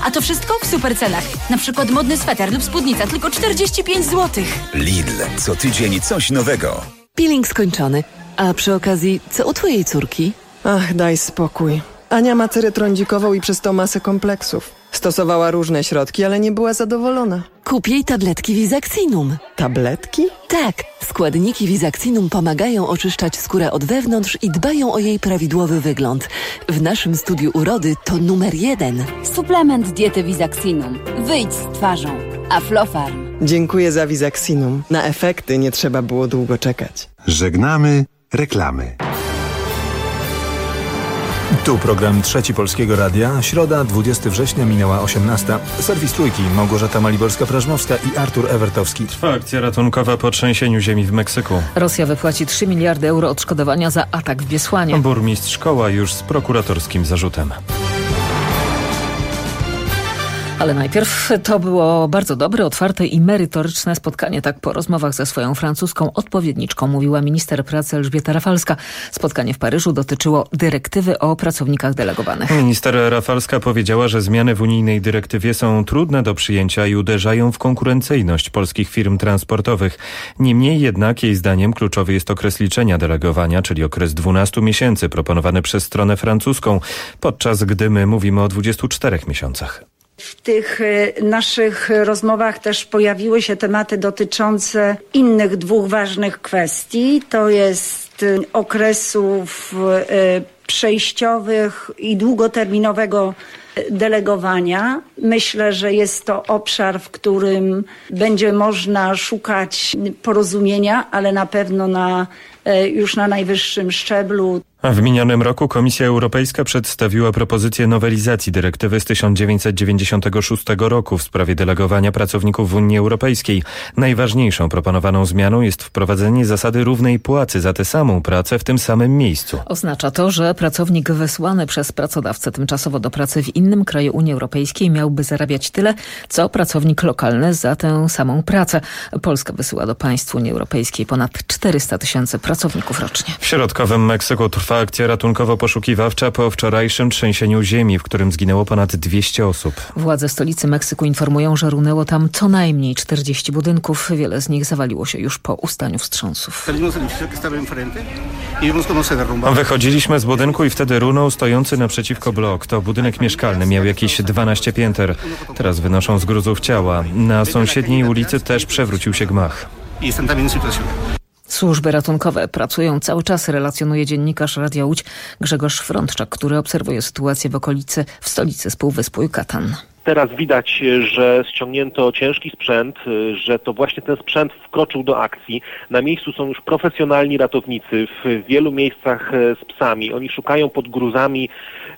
A to wszystko w supercenach. Na przykład modny sweter lub spódnica tylko 45 zł. Lidl. Co tydzień coś nowego. Peeling skończony. A przy okazji, co u twojej córki? Ach, daj spokój. Ania ma cerę trądzikową i przez to masę kompleksów. Stosowała różne środki, ale nie była zadowolona. Kup jej tabletki Visaxinum. Tabletki? Tak, składniki Visaxinum pomagają oczyszczać skórę od wewnątrz i dbają o jej prawidłowy wygląd. W naszym studiu urody to numer 1. Suplement diety Visaxinum. Wyjdź z twarzą. Aflofarm. Dziękuję za Visaxinum. Na efekty nie trzeba było długo czekać. Żegnamy reklamy. Tu program Trzeci Polskiego Radia. Środa, 20 września, minęła 18. Serwis Trójki, Małgorzata Maliborska-Prażmowska i Artur Ewertowski. Trwa akcja ratunkowa po trzęsieniu ziemi w Meksyku. Rosja wypłaci 3 miliardy euro odszkodowania za atak w Biesłanie. Burmistrz Koła już z prokuratorskim zarzutem. Ale najpierw to było bardzo dobre, otwarte i merytoryczne spotkanie. Tak po rozmowach ze swoją francuską odpowiedniczką mówiła minister pracy Elżbieta Rafalska. Spotkanie w Paryżu dotyczyło dyrektywy o pracownikach delegowanych. Minister Rafalska powiedziała, że zmiany w unijnej dyrektywie są trudne do przyjęcia i uderzają w konkurencyjność polskich firm transportowych. Niemniej jednak jej zdaniem kluczowy jest okres liczenia delegowania, czyli okres 12 miesięcy proponowany przez stronę francuską, podczas gdy my mówimy o 24 miesiącach. W tych naszych rozmowach też pojawiły się tematy dotyczące innych dwóch ważnych kwestii. To jest okresów przejściowych i długoterminowego delegowania. Myślę, że jest to obszar, w którym będzie można szukać porozumienia, ale na pewno już na najwyższym szczeblu. W minionym roku Komisja Europejska przedstawiła propozycję nowelizacji dyrektywy z 1996 roku w sprawie delegowania pracowników w Unii Europejskiej. Najważniejszą proponowaną zmianą jest wprowadzenie zasady równej płacy za tę samą pracę w tym samym miejscu. Oznacza to, że pracownik wysłany przez pracodawcę tymczasowo do pracy w innym kraju Unii Europejskiej miałby zarabiać tyle, co pracownik lokalny za tę samą pracę. Polska wysyła do państw Unii Europejskiej ponad 400 000 pracowników rocznie. W środkowym Meksyku trwa akcja ratunkowo-poszukiwawcza po wczorajszym trzęsieniu ziemi, w którym zginęło ponad 200 osób. Władze stolicy Meksyku informują, że runęło tam co najmniej 40 budynków. Wiele z nich zawaliło się już po ustaniu wstrząsów. Wychodziliśmy z budynku i wtedy runął stojący naprzeciwko blok. To budynek mieszkalny, miał jakieś 12 pięter. Teraz wynoszą z gruzów ciała. Na sąsiedniej ulicy też przewrócił się gmach. Służby ratunkowe pracują cały czas, relacjonuje dziennikarz Radia Łódź Grzegorz Frączczak, który obserwuje sytuację w stolicy z półwyspu Yucatan. Teraz widać, że ściągnięto ciężki sprzęt, że to właśnie ten sprzęt wkroczył do akcji. Na miejscu są już profesjonalni ratownicy w wielu miejscach z psami. Oni szukają pod gruzami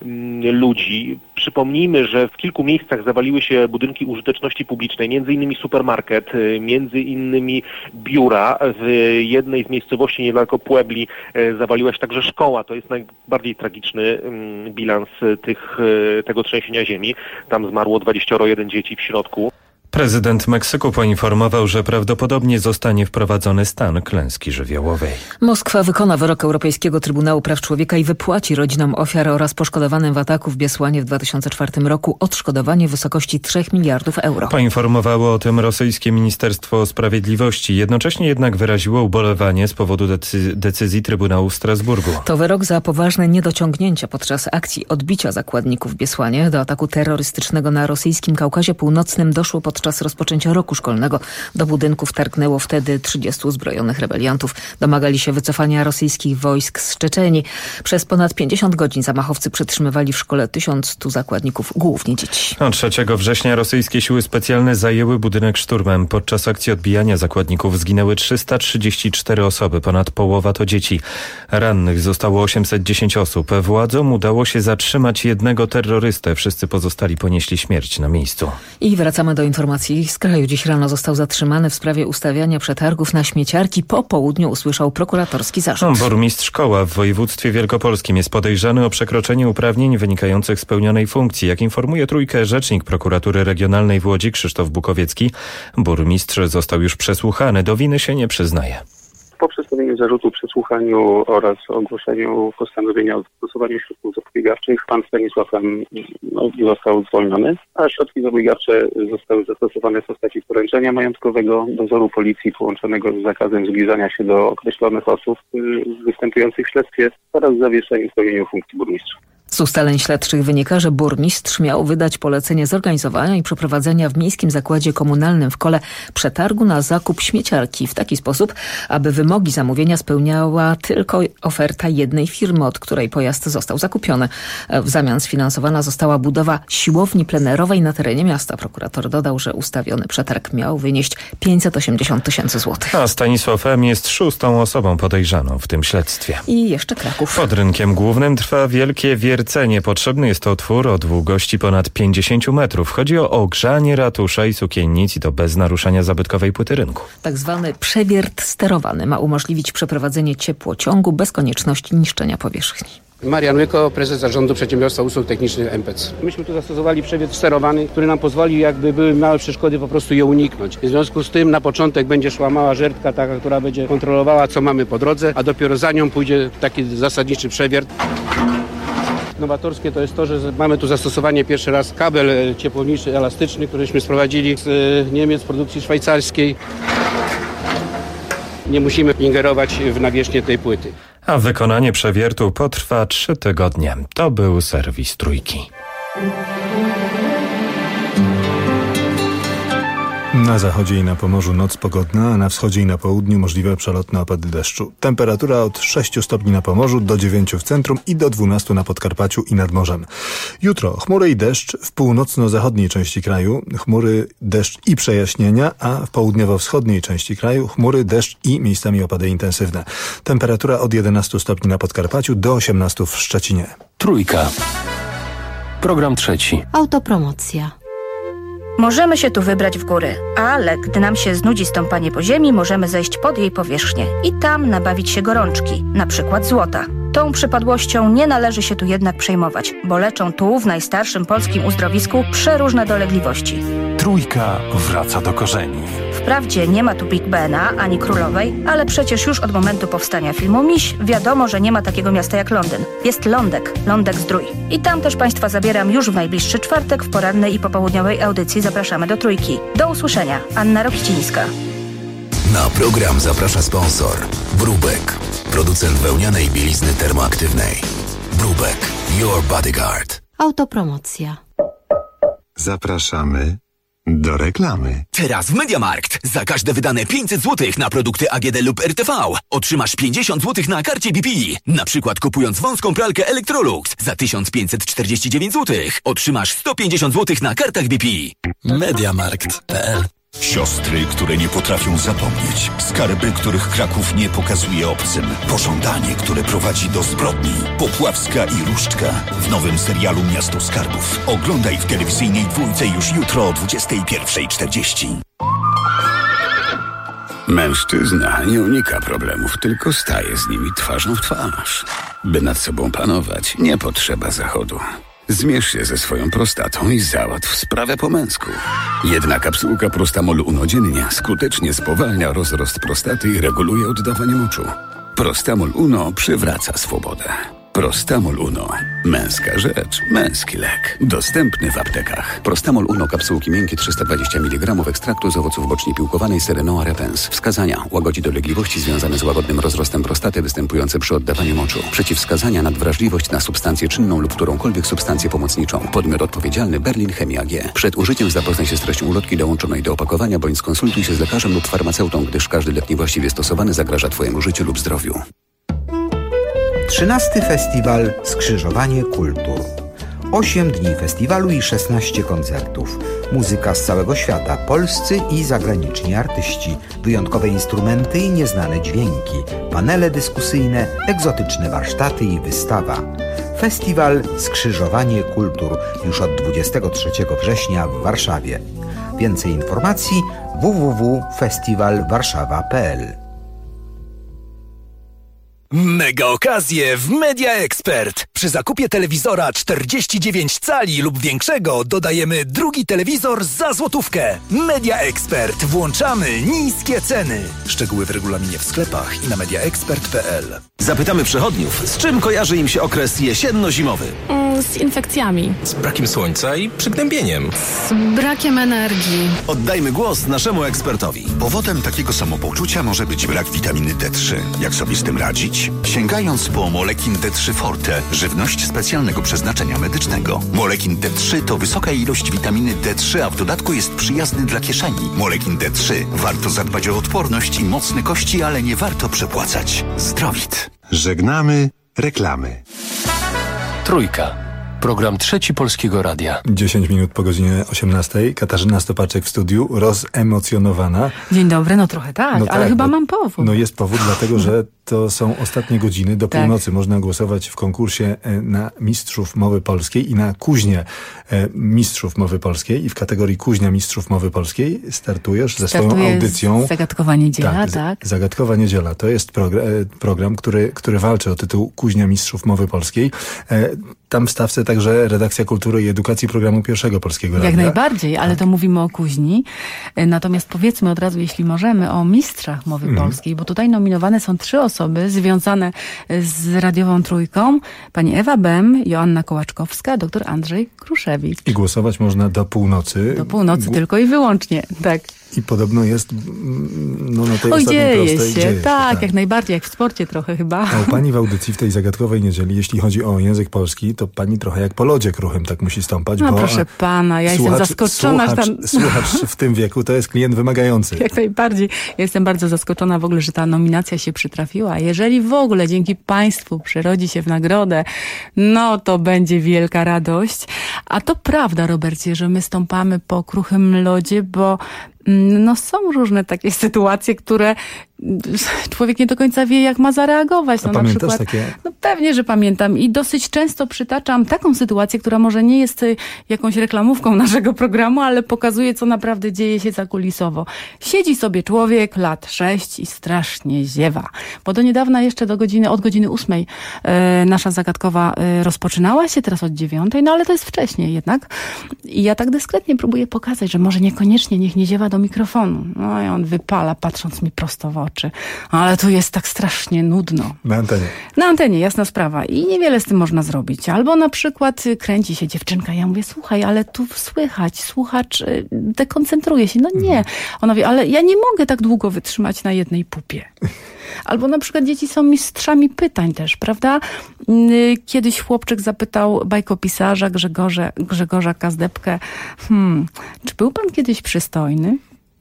ludzi. Przypomnijmy, że w kilku miejscach zawaliły się budynki użyteczności publicznej, między innymi supermarket, między innymi biura. W jednej z miejscowości niedaleko Puebli zawaliła się także szkoła. To jest najbardziej tragiczny bilans tego trzęsienia ziemi. Tam zmarło 21 dzieci w środku. Prezydent Meksyku poinformował, że prawdopodobnie zostanie wprowadzony stan klęski żywiołowej. Moskwa wykona wyrok Europejskiego Trybunału Praw Człowieka i wypłaci rodzinom ofiar oraz poszkodowanym w ataku w Biesłanie w 2004 roku odszkodowanie w wysokości 3 miliardów euro. Poinformowało o tym rosyjskie Ministerstwo Sprawiedliwości. Jednocześnie jednak wyraziło ubolewanie z powodu decyzji Trybunału w Strasburgu. To wyrok za poważne niedociągnięcia podczas akcji odbicia zakładników w Biesłanie. Do ataku terrorystycznego na rosyjskim Kaukazie Północnym doszło podczas rozpoczęcia roku szkolnego. Do budynków targnęło wtedy 30 uzbrojonych rebeliantów. Domagali się wycofania rosyjskich wojsk z Czeczenii. Przez ponad 50 godzin zamachowcy przetrzymywali w szkole 1100 zakładników, głównie dzieci. 3 września rosyjskie siły specjalne zajęły budynek szturmem. Podczas akcji odbijania zakładników zginęły 334 osoby, ponad połowa to dzieci. Rannych zostało 810 osób. Władzom udało się zatrzymać jednego terrorystę. Wszyscy pozostali ponieśli śmierć na miejscu. I wracamy do informacji z kraju. Dziś rano został zatrzymany w sprawie ustawiania przetargów na śmieciarki. Po południu usłyszał prokuratorski zarzut. Burmistrz Koła w województwie wielkopolskim jest podejrzany o przekroczenie uprawnień wynikających z pełnionej funkcji. Jak informuje Trójkę rzecznik prokuratury regionalnej w Łodzi Krzysztof Bukowiecki, burmistrz został już przesłuchany. Do winy się nie przyznaje. Po przedstawieniu zarzutu, przesłuchaniu oraz ogłoszeniu postanowienia o zastosowaniu środków zapobiegawczych pan Stanisław M. został zwolniony, a środki zapobiegawcze zostały zastosowane w postaci poręczenia majątkowego, dozoru policji połączonego z zakazem zbliżania się do określonych osób występujących w śledztwie oraz zawieszeniu w pełnieniu funkcji burmistrza. Z ustaleń śledczych wynika, że burmistrz miał wydać polecenie zorganizowania i przeprowadzenia w Miejskim Zakładzie Komunalnym w Kole przetargu na zakup śmieciarki w taki sposób, aby wymogi zamówienia spełniała tylko oferta jednej firmy, od której pojazd został zakupiony. W zamian sfinansowana została budowa siłowni plenerowej na terenie miasta. Prokurator dodał, że ustawiony przetarg miał wynieść 580 000 złotych. A Stanisław M. jest 6. osobą podejrzaną w tym śledztwie. I jeszcze Kraków. Pod rynkiem głównym trwa wielkie wiercenie. Potrzebny jest to twór o długości ponad 50 metrów. Chodzi o ogrzanie ratusza i sukiennic i to bez naruszania zabytkowej płyty rynku. Tak zwany przewiert sterowany ma umożliwić przeprowadzenie ciepłociągu bez konieczności niszczenia powierzchni. Marian Łyko, prezes Zarządu Przedsiębiorstwa Usług Technicznych MPC. Myśmy tu zastosowali przewiert sterowany, który nam pozwoli, jakby były małe przeszkody, po prostu je uniknąć. W związku z tym na początek będzie szła mała żertka, taka, która będzie kontrolowała, co mamy po drodze, a dopiero za nią pójdzie taki zasadniczy przewiert. Nowatorskie to jest to, że mamy tu zastosowanie pierwszy raz kabel ciepłowniczy elastyczny, któryśmy sprowadzili z Niemiec, produkcji szwajcarskiej. Nie musimy ingerować w nawierzchnię tej płyty. A wykonanie przewiertu potrwa 3 tygodnie. To był serwis Trójki. Na zachodzie i na Pomorzu noc pogodna, a na wschodzie i na południu możliwe przelotne opady deszczu. Temperatura od 6 stopni na Pomorzu do 9 w centrum i do 12 na Podkarpaciu i nad morzem. Jutro chmury i deszcz w północno-zachodniej części kraju, chmury, deszcz i przejaśnienia, a w południowo-wschodniej części kraju chmury, deszcz i miejscami opady intensywne. Temperatura od 11 stopni na Podkarpaciu do 18 w Szczecinie. Trójka. Program trzeci. Autopromocja. Możemy się tu wybrać w góry, ale gdy nam się znudzi stąpanie po ziemi, możemy zejść pod jej powierzchnię i tam nabawić się gorączki, na przykład złota. Tą przypadłością nie należy się tu jednak przejmować, bo leczą tu w najstarszym polskim uzdrowisku przeróżne dolegliwości. Trójka wraca do korzeni. Wprawdzie nie ma tu Big Bena ani Królowej, ale przecież już od momentu powstania filmu Miś wiadomo, że nie ma takiego miasta jak Londyn. Jest Lądek Zdrój. I tam też Państwa zabieram już w najbliższy czwartek w porannej i popołudniowej audycji Zapraszamy do Trójki. Do usłyszenia. Anna Rokicińska. Na program zaprasza sponsor Brubek, producent wełnianej bielizny termoaktywnej. Brubek, your bodyguard. Autopromocja. Zapraszamy do reklamy. Teraz w MediaMarkt. Za każde wydane 500 zł na produkty AGD lub RTV otrzymasz 50 zł na karcie BP. Na przykład kupując wąską pralkę Electrolux za 1549 zł otrzymasz 150 zł na kartach BP. MediaMarkt.pl. Siostry, które nie potrafią zapomnieć. Skarby, których Kraków nie pokazuje obcym. Pożądanie, które prowadzi do zbrodni. Popławska i Różdżka w nowym serialu Miasto Skarbów. Oglądaj w telewizyjnej Dwójce już jutro o 21:40. Mężczyzna nie unika problemów, tylko staje z nimi twarzą w twarz. By nad sobą panować, nie potrzeba zachodu. Zmierz się ze swoją prostatą i załatw sprawę po męsku. Jedna kapsułka Prostamol Uno dziennie skutecznie spowalnia rozrost prostaty i reguluje oddawanie moczu. Prostamol Uno przywraca swobodę. Prostamol Uno. Męska rzecz, męski lek. Dostępny w aptekach. Prostamol Uno, kapsułki miękkie 320 mg ekstraktu z owoców boczni piłkowanej Serenoa repens. Wskazania: łagodzi dolegliwości związane z łagodnym rozrostem prostaty występujące przy oddawaniu moczu. Przeciwwskazania: nadwrażliwość na substancję czynną lub którąkolwiek substancję pomocniczą. Podmiot odpowiedzialny: Berlin Chemia AG. Przed użyciem zapoznaj się z treścią ulotki dołączonej do opakowania bądź skonsultuj się z lekarzem lub farmaceutą, gdyż każdy lek niewłaściwie stosowany zagraża Twojemu życiu lub zdrowiu. 13. Festiwal Skrzyżowanie Kultur. 8 dni festiwalu i 16 koncertów. Muzyka z całego świata, polscy i zagraniczni artyści, wyjątkowe instrumenty i nieznane dźwięki, panele dyskusyjne, egzotyczne warsztaty i wystawa. Festiwal Skrzyżowanie Kultur już od 23 września w Warszawie. Więcej informacji www.festiwalwarszawa.pl. Mega okazje w Media Expert. Przy zakupie telewizora 49 cali lub większego dodajemy drugi telewizor za złotówkę. Media Expert. Włączamy niskie ceny. Szczegóły w regulaminie w sklepach i na mediaexpert.pl. Zapytamy przechodniów, z czym kojarzy im się okres jesienno-zimowy? Z infekcjami. Z brakiem słońca i przygnębieniem. Z brakiem energii. Oddajmy głos naszemu ekspertowi. Powodem takiego samopoczucia może być brak witaminy D3. Jak sobie z tym radzić? Sięgając po Molekin D3 Forte, żywność specjalnego przeznaczenia medycznego. Molekin D3 to wysoka ilość witaminy D3, a w dodatku jest przyjazny dla kieszeni. Molekin D3. Warto zadbać o odporność i mocne kości, ale nie warto przepłacać. Zdrowit. Żegnamy reklamy. Trójka. Program Trzeci Polskiego Radia. 10 minut po godzinie 18. Katarzyna Stopaczek w studiu, rozemocjonowana. Dzień dobry, no trochę tak, ale chyba mam powód. No jest powód, dlatego że to są ostatnie godziny. Do północy można głosować w konkursie na Mistrzów Mowy Polskiej i na Kuźnię Mistrzów Mowy Polskiej. I w kategorii Kuźnia Mistrzów Mowy Polskiej startujesz ze swoją audycją. Zagadkowa Niedziela, tak. Zagadkowa Niedziela. To jest program, który walczy o tytuł Kuźnia Mistrzów Mowy Polskiej. Tam w stawce także redakcja kultury i edukacji programu Pierwszego Polskiego Radia. Jak najbardziej, ale to mówimy o kuźni. Natomiast powiedzmy od razu, jeśli możemy, o mistrzach mowy polskiej, bo tutaj nominowane są 3 osoby związane z radiową trójką. Pani Ewa Bem, Joanna Kołaczkowska, dr Andrzej Kruszewicz. I głosować można do północy. Do północy tylko i wyłącznie, tak. I podobno jest na tej ostatniej dzieje prostej. Się, tak, jak najbardziej, jak w sporcie trochę chyba. A u pani w audycji w tej zagadkowej niedzieli, jeśli chodzi o język polski, to pani trochę jak po lodzie kruchym tak musi stąpać. No proszę pana, ja jestem zaskoczona. Słuchacz w tym wieku to jest klient wymagający. Jak najbardziej. Ja jestem bardzo zaskoczona w ogóle, że ta nominacja się przytrafiła. Jeżeli w ogóle dzięki państwu przerodzi się w nagrodę, no to będzie wielka radość. A to prawda, Robercie, że my stąpamy po kruchym lodzie, bo są różne takie sytuacje, które człowiek nie do końca wie, jak ma zareagować. A pamiętasz takie? No pewnie, że pamiętam i dosyć często przytaczam taką sytuację, która może nie jest jakąś reklamówką naszego programu, ale pokazuje, co naprawdę dzieje się zakulisowo. Siedzi sobie człowiek, lat 6 i strasznie ziewa. Bo do niedawna jeszcze od godziny 8 nasza zagadkowa rozpoczynała się, teraz od 9, no ale to jest wcześniej jednak. I ja tak dyskretnie próbuję pokazać, że może niekoniecznie niech nie ziewa do mikrofonu. No i on wypala, patrząc mi prosto w oczy. Ale tu jest tak strasznie nudno. Na antenie. Na antenie, jasna sprawa. I niewiele z tym można zrobić. Albo na przykład kręci się dziewczynka. Ja mówię, słuchaj, ale tu słychać, słuchacz dekoncentruje się. No nie. Ona mówi, ale ja nie mogę tak długo wytrzymać na jednej pupie. Albo na przykład dzieci są mistrzami pytań też, prawda? Kiedyś chłopczyk zapytał bajkopisarza Grzegorza Kazdepkę, czy był pan kiedyś przystojny?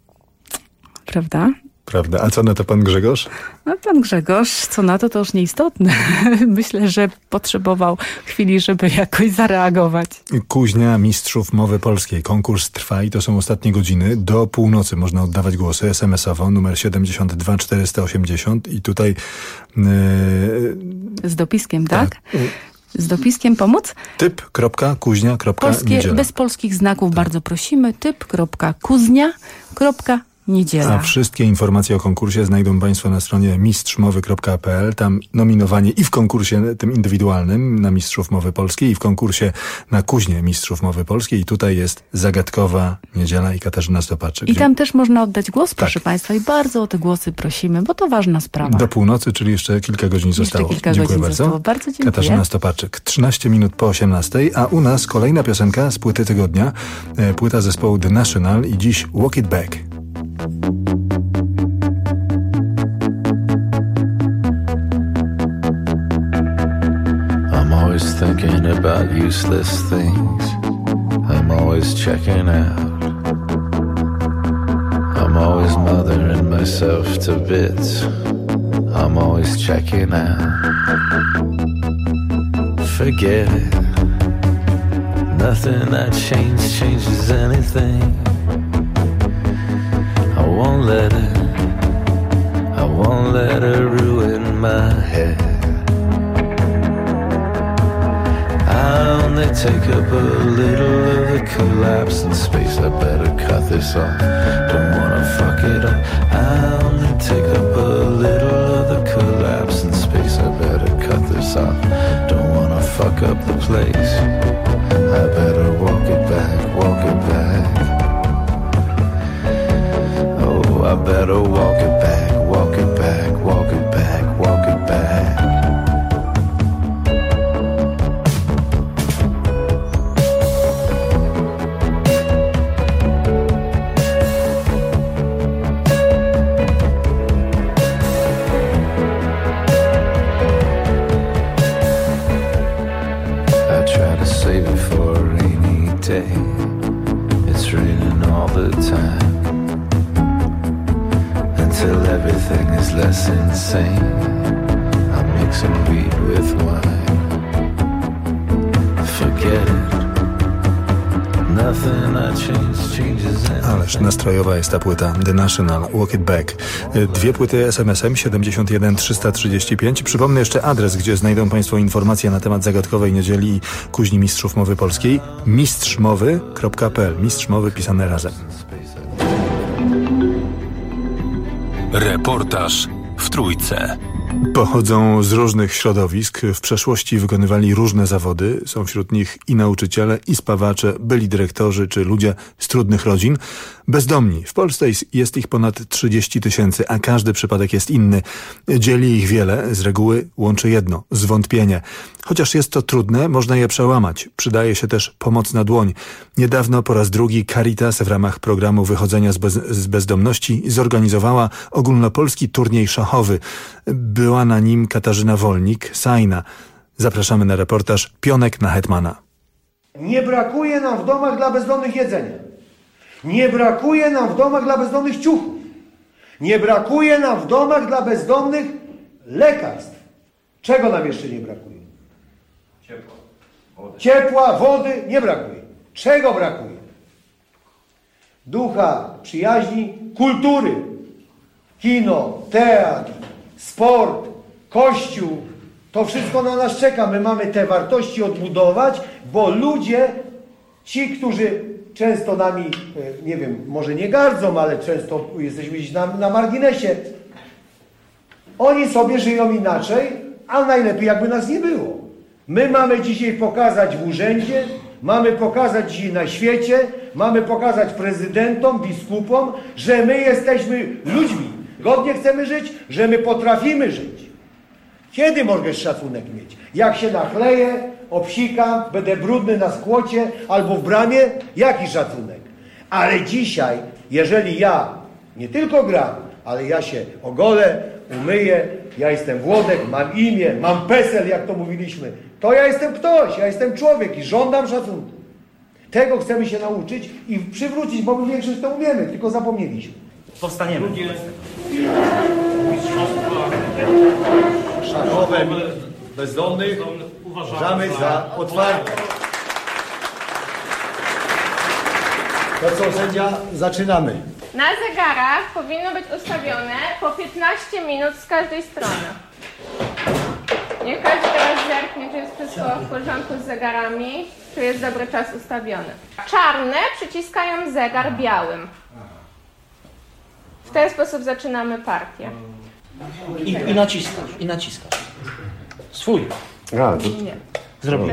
Prawda? Prawda. A co na to pan Grzegorz? No pan Grzegorz, co na to już nieistotne. Myślę, że potrzebował chwili, żeby jakoś zareagować. Kuźnia Mistrzów Mowy Polskiej. Konkurs trwa i to są ostatnie godziny. Do północy można oddawać głosy SMS-owo, numer 72 480 i tutaj... Z dopiskiem, tak? Z dopiskiem pomóc? typ.kuźnia.niedziela. Bez polskich znaków bardzo prosimy. typ.kuźnia.niedziela. A wszystkie informacje o konkursie znajdą państwo na stronie mistrzmowy.pl. Tam nominowanie i w konkursie tym indywidualnym na Mistrzów Mowy Polskiej i w konkursie na Kuźnię Mistrzów Mowy Polskiej. I tutaj jest Zagadkowa Niedziela i Katarzyna Stopaczek. I tam też można oddać głos, proszę państwa, i bardzo o te głosy prosimy, bo to ważna sprawa. Do północy, czyli jeszcze kilka godzin zostało. Dziękuję bardzo. Bardzo dziękuję. Katarzyna Stopaczek. 13 minut po 18, a u nas kolejna piosenka z płyty tygodnia. Płyta zespołu The National i dziś Walk It Back. I'm always thinking about useless things. I'm always checking out. I'm always mothering myself to bits. I'm always checking out. Forget it. Nothing I change changes anything. I won't let it ruin my head. I only take up a little of the collapse in space. I better cut this off, don't wanna fuck it up. I only take up a little of the collapse in space. I better cut this off, don't wanna fuck pick up the place. I better walk it back, walk it back. Oh, I better walk it back, walk it back, walk it back, walk it back. It's raining all the time until everything is less insane. I'm mixing weed with wine. Forget it. Nothing I change changes. Ależ nastrojowa jest ta płyta The National, Walk It Back. 2 płyty SMS-em 71 335. Przypomnę jeszcze adres, gdzie znajdą Państwo informacje na temat zagadkowej niedzieli i kuźni mistrzów mowy polskiej. mistrzmowy.pl. Mistrz mowy pisane razem. Reportaż w Trójce. Pochodzą z różnych środowisk, w przeszłości wykonywali różne zawody. Są wśród nich i nauczyciele, i spawacze, byli dyrektorzy czy ludzie z trudnych rodzin. Bezdomni. W Polsce jest ich ponad 30 000, a każdy przypadek jest inny. Dzieli ich wiele, z reguły łączy jedno – zwątpienie. Chociaż jest to trudne, można je przełamać. Przydaje się też pomocna dłoń. Niedawno po raz drugi Caritas w ramach programu wychodzenia z bezdomności zorganizowała ogólnopolski turniej szachowy. Była na nim Katarzyna Wolnik, Sajna. Zapraszamy na reportaż Pionek na hetmana. Nie brakuje nam w domach dla bezdomnych jedzenia. Nie brakuje nam w domach dla bezdomnych ciuchów. Nie brakuje nam w domach dla bezdomnych lekarstw. Czego nam jeszcze nie brakuje? Ciepła, wody nie brakuje. Czego brakuje? Ducha, przyjaźni, kultury. Kino, teatr, sport, kościół. To wszystko na nas czeka. My mamy te wartości odbudować, bo ludzie, ci, którzy często nami, nie wiem, może nie gardzą, ale często jesteśmy gdzieś na marginesie, oni sobie żyją inaczej, a najlepiej jakby nas nie było. My mamy dzisiaj pokazać w urzędzie, mamy pokazać dzisiaj na świecie, mamy pokazać prezydentom, biskupom, że my jesteśmy ludźmi. Godnie chcemy żyć, że my potrafimy żyć. Kiedy możesz szacunek mieć? Jak się nachleję, obsikam, będę brudny na skłocie albo w bramie? Jaki szacunek? Ale dzisiaj, jeżeli ja nie tylko gram, ale ja się ogolę, umyję, ja jestem Włodek, mam imię, mam PESEL, jak to mówiliśmy, to ja jestem ktoś, ja jestem człowiek i żądam szacunku. Tego chcemy się nauczyć i przywrócić, bo my większość to umiemy, tylko zapomnieliśmy. Powstaniemy. Szachowe bezdomnych uważamy za otwarte. To co, sędzia? Zaczynamy. Na zegarach powinno być ustawione po 15 minut z każdej strony. Niech każdy teraz zerknie, czy jest wszystko w porządku z zegarami, czy jest dobry czas ustawiony. Czarne przyciskają zegar białym. W ten sposób zaczynamy partię. I naciskasz. Swój. Nie. Zrobimy.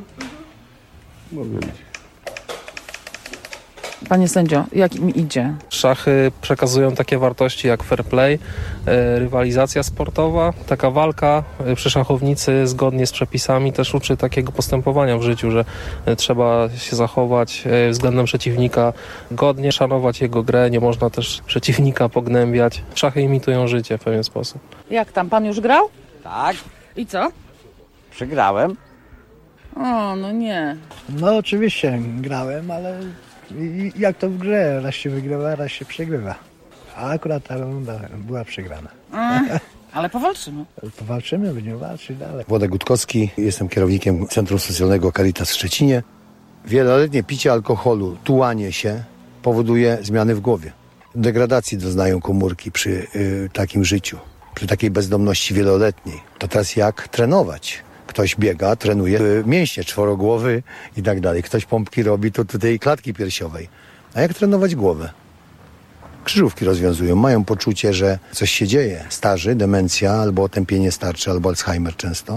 Panie sędzio, jak mi idzie? Szachy przekazują takie wartości jak fair play, rywalizacja sportowa. Taka walka przy szachownicy zgodnie z przepisami też uczy takiego postępowania w życiu, że trzeba się zachować względem przeciwnika godnie, szanować jego grę, nie można też przeciwnika pognębiać. Szachy imitują życie w pewien sposób. Jak tam, pan już grał? Tak. I co? Przegrałem. O, no nie. No oczywiście grałem, ale jak to w grze, raz się wygrywa, raz się przegrywa. A akurat ta runda była przegrana. Ale powalczymy. Powalczymy, będziemy walczyć dalej. Włodek Gutkowski, jestem kierownikiem Centrum Socjalnego Caritas w Szczecinie. Wieloletnie picie alkoholu, tułanie się powoduje zmiany w głowie. Degradacji doznają komórki przy takim życiu, przy takiej bezdomności wieloletniej. To teraz jak trenować? Ktoś biega, trenuje mięśnie czworogłowy i tak dalej. Ktoś pompki robi, to tutaj klatki piersiowej. A jak trenować głowę? Krzyżówki rozwiązują, mają poczucie, że coś się dzieje. Starzy, demencja, albo otępienie starcze, albo Alzheimer często.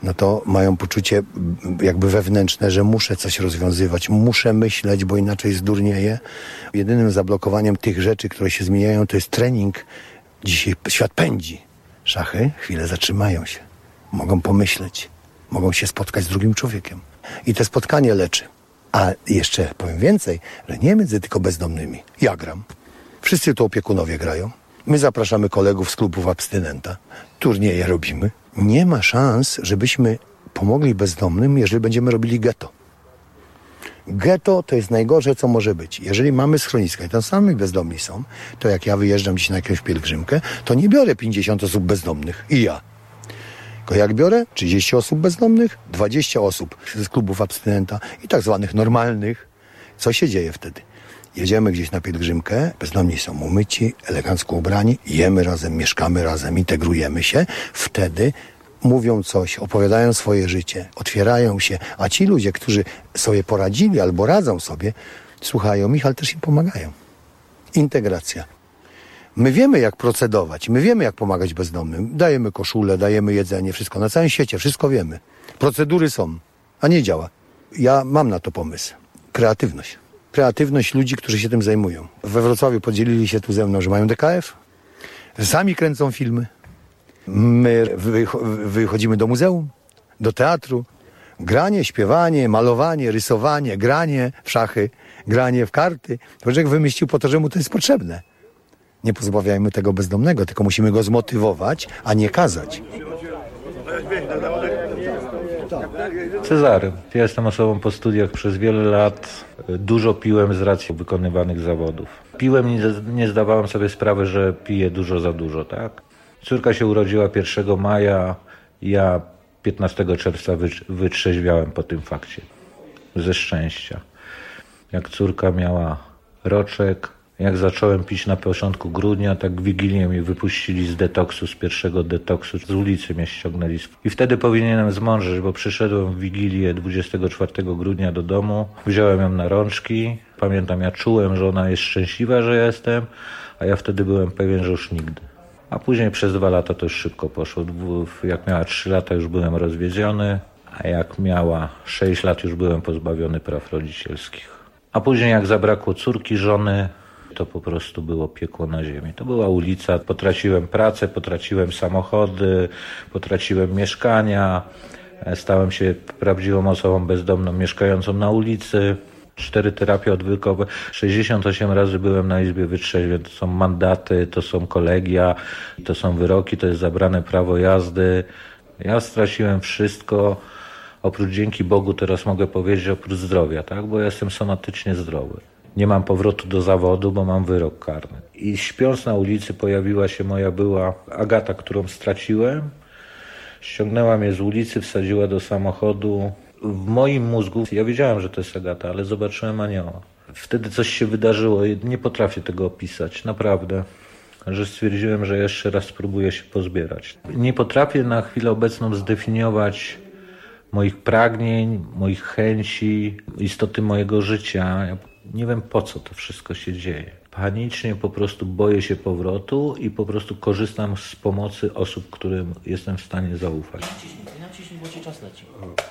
no to mają poczucie jakby wewnętrzne, że muszę coś rozwiązywać, muszę myśleć, bo inaczej zdurnieję. Jedynym zablokowaniem tych rzeczy, które się zmieniają, to jest trening. Dzisiaj świat pędzi. Szachy chwilę zatrzymają się. Mogą pomyśleć. Mogą się spotkać z drugim człowiekiem. I to spotkanie leczy. A jeszcze powiem więcej, że nie między tylko bezdomnymi. Ja gram. Wszyscy tu opiekunowie grają. My zapraszamy kolegów z klubów abstynenta. Turnieje robimy. Nie ma szans, żebyśmy pomogli bezdomnym, jeżeli będziemy robili getto. Getto to jest najgorsze, co może być. Jeżeli mamy schroniska i tam samych bezdomni są, to jak ja wyjeżdżam dziś na jakąś pielgrzymkę, to nie biorę 50 osób bezdomnych i ja. Tylko jak biorę 30 osób bezdomnych, 20 osób z klubów abstynenta i tak zwanych normalnych, co się dzieje wtedy? Jedziemy gdzieś na pielgrzymkę, bezdomni są umyci, elegancko ubrani, jemy razem, mieszkamy razem, integrujemy się. Wtedy mówią coś, opowiadają swoje życie, otwierają się, a ci ludzie, którzy sobie poradzili albo radzą sobie, słuchają ich, ale też im pomagają. Integracja. My wiemy, jak procedować, my wiemy, jak pomagać bezdomnym. Dajemy koszulę, dajemy jedzenie, wszystko. Na całym świecie, wszystko wiemy. Procedury są, a nie działa. Ja mam na to pomysł. Kreatywność. Kreatywność ludzi, którzy się tym zajmują. We Wrocławiu podzielili się tu ze mną, że mają DKF, że sami kręcą filmy. My wychodzimy do muzeum, do teatru. Granie, śpiewanie, malowanie, rysowanie, granie w szachy, granie w karty. Człowiek wymyślił po to, że mu to jest potrzebne. Nie pozbawiajmy tego bezdomnego, tylko musimy go zmotywować, a nie kazać. Cezary. Ja jestem osobą po studiach przez wiele lat. Dużo piłem z racji wykonywanych zawodów. Piłem i nie zdawałem sobie sprawy, że piję dużo za dużo, tak? Córka się urodziła 1 maja, ja 15 czerwca wytrzeźwiałem po tym fakcie. Ze szczęścia. Jak córka miała roczek, jak zacząłem pić na początku grudnia, tak Wigilię mnie wypuścili z detoksu, z pierwszego detoksu, z ulicy mnie ściągnęli. I wtedy powinienem zmądrzeć, bo przyszedłem w Wigilię 24 grudnia do domu, wziąłem ją na rączki. Pamiętam, ja czułem, że ona jest szczęśliwa, że ja jestem, a ja wtedy byłem pewien, że już nigdy. A później przez 2 lata to już szybko poszło. Jak miała 3 lata, już byłem rozwiedziony, a jak miała 6 lat, już byłem pozbawiony praw rodzicielskich. A później jak zabrakło córki, żony, to po prostu było piekło na ziemi. To była ulica, potraciłem pracę, potraciłem samochody, potraciłem mieszkania, stałem się prawdziwą osobą bezdomną mieszkającą na ulicy. 4 terapie odwykowe, 68 razy byłem na izbie wytrzeźwień. To są mandaty, to są kolegia, to są wyroki, to jest zabrane prawo jazdy. Ja straciłem wszystko, oprócz, dzięki Bogu teraz mogę powiedzieć, oprócz zdrowia, tak? Bo ja jestem somatycznie zdrowy. Nie mam powrotu do zawodu, bo mam wyrok karny. I śpiąc na ulicy pojawiła się moja była Agata, którą straciłem. Ściągnęła mnie z ulicy, wsadziła do samochodu. W moim mózgu, ja wiedziałem, że to jest Agata, ale zobaczyłem anioła. Wtedy coś się wydarzyło, nie potrafię tego opisać, naprawdę. Że stwierdziłem, że jeszcze raz spróbuję się pozbierać. Nie potrafię na chwilę obecną zdefiniować moich pragnień, moich chęci, istoty mojego życia. Ja nie wiem, po co to wszystko się dzieje. Panicznie po prostu boję się powrotu i po prostu korzystam z pomocy osób, którym jestem w stanie zaufać. Naciśnij, bo ci czas leci.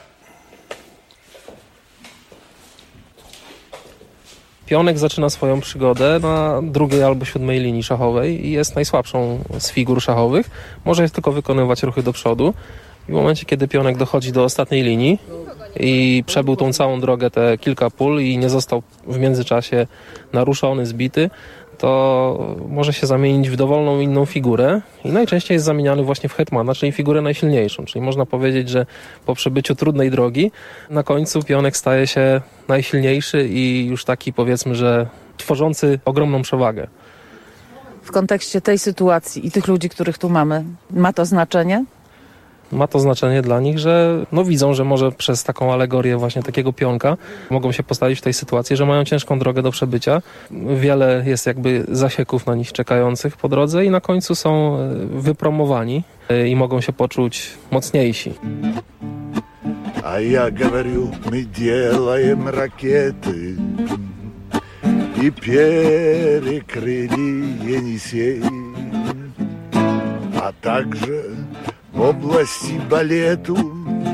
Pionek zaczyna swoją przygodę na 2. albo 7. linii szachowej i jest najsłabszą z figur szachowych. Może tylko wykonywać ruchy do przodu. I w momencie, kiedy pionek dochodzi do ostatniej linii i przebył tą całą drogę, te kilka pól i nie został w międzyczasie naruszony, zbity, to może się zamienić w dowolną inną figurę i najczęściej jest zamieniany właśnie w hetmana, czyli figurę najsilniejszą. Czyli można powiedzieć, że po przebyciu trudnej drogi na końcu pionek staje się najsilniejszy i już taki, powiedzmy, że tworzący ogromną przewagę. W kontekście tej sytuacji i tych ludzi, których tu mamy, ma to znaczenie? Ma to znaczenie dla nich, że widzą, że może przez taką alegorię właśnie takiego pionka mogą się postawić w tej sytuacji, że mają ciężką drogę do przebycia. Wiele jest jakby zasieków na nich czekających po drodze i na końcu są wypromowani i mogą się poczuć mocniejsi. A ja говорю, мы делаем ракеты и перекрыли Енисей, а также в области балету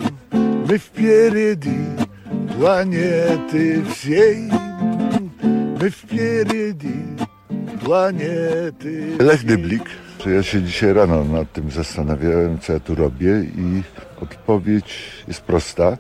Мы впереди планеты всей. My wpieredi planety. Lech Dyblik. Ja się dzisiaj rano nad tym zastanawiałem, co ja tu robię i odpowiedź jest prosta.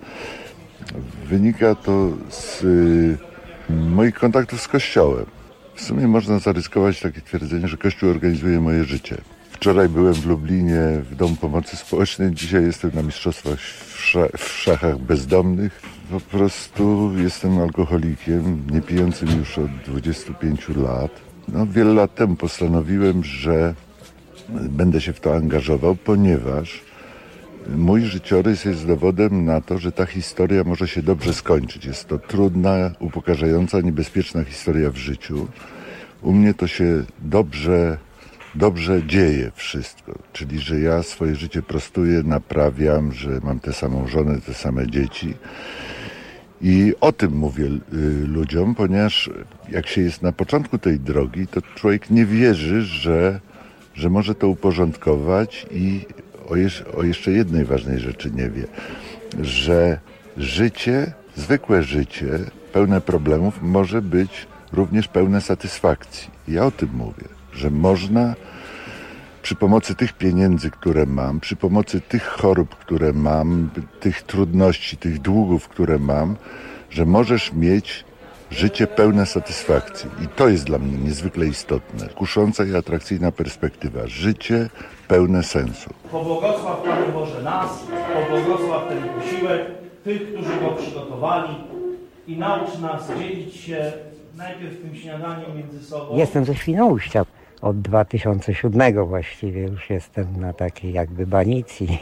Wynika to z moich kontaktów z Kościołem. W sumie można zaryzykować takie twierdzenie, że Kościół organizuje moje życie. Wczoraj byłem w Lublinie w Domu Pomocy Społecznej, dzisiaj jestem na mistrzostwach w szachach bezdomnych. Po prostu jestem alkoholikiem, nie pijącym już od 25 lat. Wiele lat temu postanowiłem, że będę się w to angażował, ponieważ mój życiorys jest dowodem na to, że ta historia może się dobrze skończyć. Jest to trudna, upokarzająca, niebezpieczna historia w życiu. U mnie to się dobrze dzieje wszystko, czyli że ja swoje życie prostuję, naprawiam, że mam tę samą żonę, te same dzieci. I o tym mówię ludziom, ponieważ jak się jest na początku tej drogi, to człowiek nie wierzy, że może to uporządkować i o jeszcze jednej ważnej rzeczy nie wie, że życie, zwykłe życie, pełne problemów może być również pełne satysfakcji. Ja o tym mówię, że można przy pomocy tych pieniędzy, które mam, przy pomocy tych chorób, które mam, tych trudności, tych długów, które mam, że możesz mieć życie pełne satysfakcji. I to jest dla mnie niezwykle istotne. Kusząca i atrakcyjna perspektywa. Życie pełne sensu. Pobłogosław, Panie Boże, nas, pobłogosław ten posiłek, tych, którzy go przygotowali i naucz nas dzielić się najpierw tym śniadaniem między sobą. Jestem ze Świnoujścia. Od 2007 właściwie już jestem na takiej jakby banicji.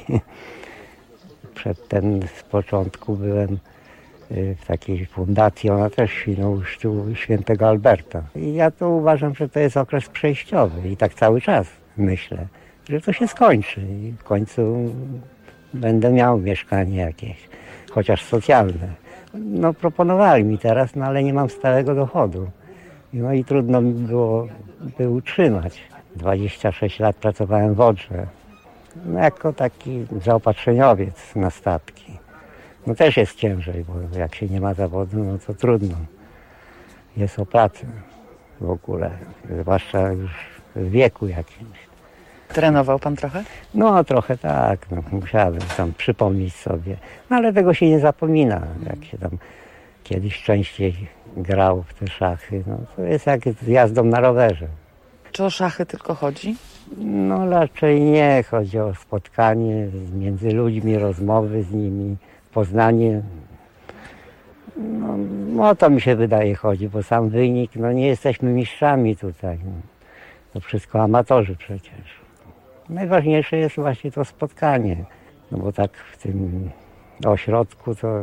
Przedtem z początku byłem w takiej fundacji, ona też w Świnoujściu, Świętego Alberta. I ja to uważam, że to jest okres przejściowy i tak cały czas myślę, że to się skończy i w końcu będę miał mieszkanie jakieś, chociaż socjalne. Proponowali mi teraz, ale nie mam stałego dochodu. I trudno mi było by utrzymać. 26 lat pracowałem w Odrze, jako taki zaopatrzeniowiec na statki. Też jest ciężej, bo jak się nie ma zawodu, to trudno. Jest o pracę w ogóle, zwłaszcza już w wieku jakimś. Trenował pan trochę? Trochę tak, musiałem tam przypomnieć sobie. Ale tego się nie zapomina, jak się tam kiedyś częściej grał w te szachy. To jest jak z jazdą na rowerze. Czy o szachy tylko chodzi? Raczej nie. Chodzi o spotkanie między ludźmi, rozmowy z nimi, poznanie. O to mi się wydaje chodzi, bo sam wynik, nie jesteśmy mistrzami tutaj. To wszystko amatorzy przecież. Najważniejsze jest właśnie to spotkanie. Bo tak w tym ośrodku to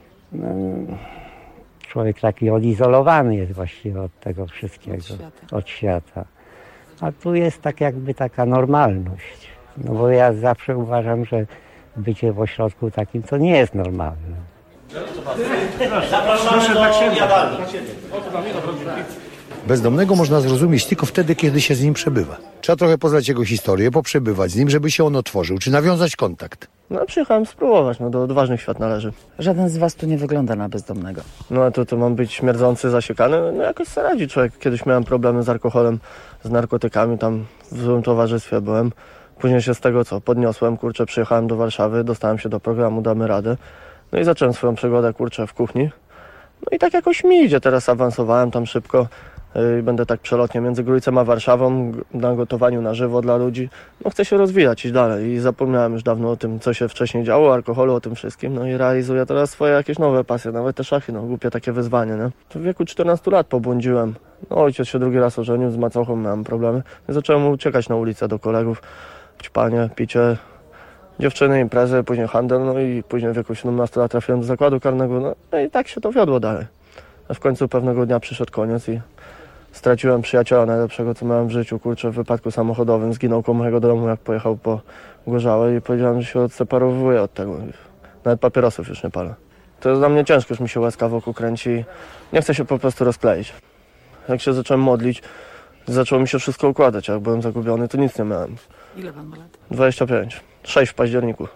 człowiek taki odizolowany jest właściwie od tego wszystkiego, od świata. A tu jest tak jakby taka normalność. Bo ja zawsze uważam, że bycie w ośrodku takim to nie jest normalne. Zapraszamy do jadalni. Bezdomnego można zrozumieć tylko wtedy, kiedy się z nim przebywa. Trzeba trochę poznać jego historię, poprzebywać z nim, żeby się on otworzył, czy nawiązać kontakt. Przyjechałem spróbować, do odważnych świat należy. Żaden z was tu nie wygląda na bezdomnego. To mam być śmierdzący, zasiekany, jakoś sobie radzi człowiek. Kiedyś miałem problemy z alkoholem, z narkotykami, tam w złym towarzystwie byłem. Później się z tego podniosłem, przyjechałem do Warszawy, dostałem się do programu Damy Radę. I zacząłem swoją przygodę, w kuchni. I tak jakoś mi idzie, teraz awansowałem tam szybko. Będę tak przelotnie między Grójcem a Warszawą, na gotowaniu na żywo dla ludzi. Chcę się rozwijać, iść dalej i zapomniałem już dawno o tym, co się wcześniej działo, alkoholu, o tym wszystkim. I realizuję teraz swoje jakieś nowe pasje, nawet te szachy, głupie takie wyzwanie, nie? W wieku 14 lat pobłądziłem. Ojciec się drugi raz ożenił, z macochą miałem problemy. I zacząłem uciekać na ulicę do kolegów, ćpanie, picie, dziewczyny, imprezy, później handel, i później w wieku 17 lat trafiłem do zakładu karnego, i tak się to wiodło dalej. A w końcu pewnego dnia przyszedł koniec i straciłem przyjaciela najlepszego, co miałem w życiu, w wypadku samochodowym. Zginął koło mojego domu, jak pojechał po Gorzałę i powiedziałem, że się odseparowuję od tego. Nawet papierosów już nie palę. To jest dla mnie ciężko, już mi się łezka wokół kręci. Nie chcę się po prostu rozkleić. Jak się zacząłem modlić, zaczęło mi się wszystko układać. Jak byłem zagubiony, to nic nie miałem. Ile pan ma lat? 25. 6 w październiku.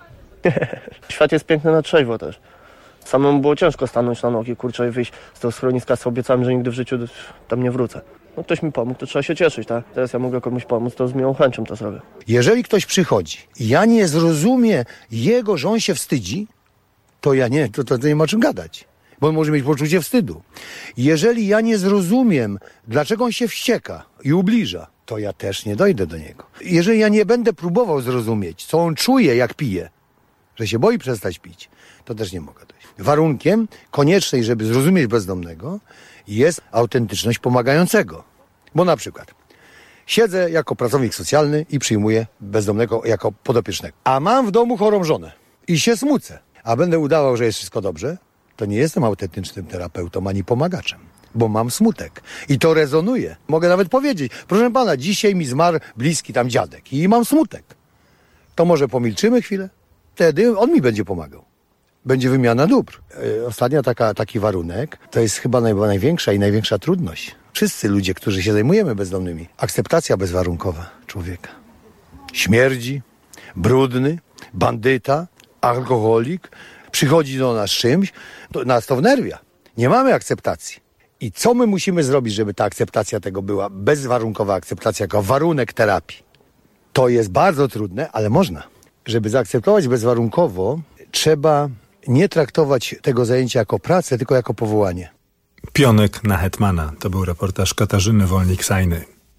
Świat jest piękny na trzeźwo też. Samemu było ciężko stanąć na nogi, kurczę, i wyjść z tego schroniska z obiecami, że nigdy w życiu tam nie wrócę. No ktoś mi pomógł, to trzeba się cieszyć, tak? Teraz ja mogę komuś pomóc, to z miłą chęcią to zrobię. Jeżeli ktoś przychodzi i ja nie zrozumiem jego, że on się wstydzi, to ja nie, to nie ma o czym gadać. Bo on może mieć poczucie wstydu. Jeżeli ja nie zrozumiem, dlaczego on się wścieka i ubliża, to ja też nie dojdę do niego. Jeżeli ja nie będę próbował zrozumieć, co on czuje, jak pije, że się boi przestać pić, to też nie mogę dojść. Warunkiem koniecznej, żeby zrozumieć bezdomnego, jest autentyczność pomagającego. Bo na przykład siedzę jako pracownik socjalny i przyjmuję bezdomnego jako podopiecznego. A mam w domu chorą żonę i się smucę, a będę udawał, że jest wszystko dobrze, to nie jestem autentycznym terapeutą ani pomagaczem, bo mam smutek. I to rezonuje. Mogę nawet powiedzieć, proszę pana, dzisiaj mi zmarł bliski tam dziadek i mam smutek. To może pomilczymy chwilę? Wtedy on mi będzie pomagał. Będzie wymiana dóbr. Ostatnia taki warunek, to jest chyba największa i największa trudność. Wszyscy ludzie, którzy się zajmujemy bezdomnymi, akceptacja bezwarunkowa człowieka. Śmierdzi, brudny, bandyta, alkoholik, przychodzi do nas czymś, to nas to wnerwia. Nie mamy akceptacji. I co my musimy zrobić, żeby ta akceptacja tego była? Bezwarunkowa akceptacja jako warunek terapii. To jest bardzo trudne, ale można. Żeby zaakceptować bezwarunkowo, trzeba nie traktować tego zajęcia jako pracę, tylko jako powołanie. Pionek na hetmana. To był reportaż Katarzyny Wolnik-Sajny.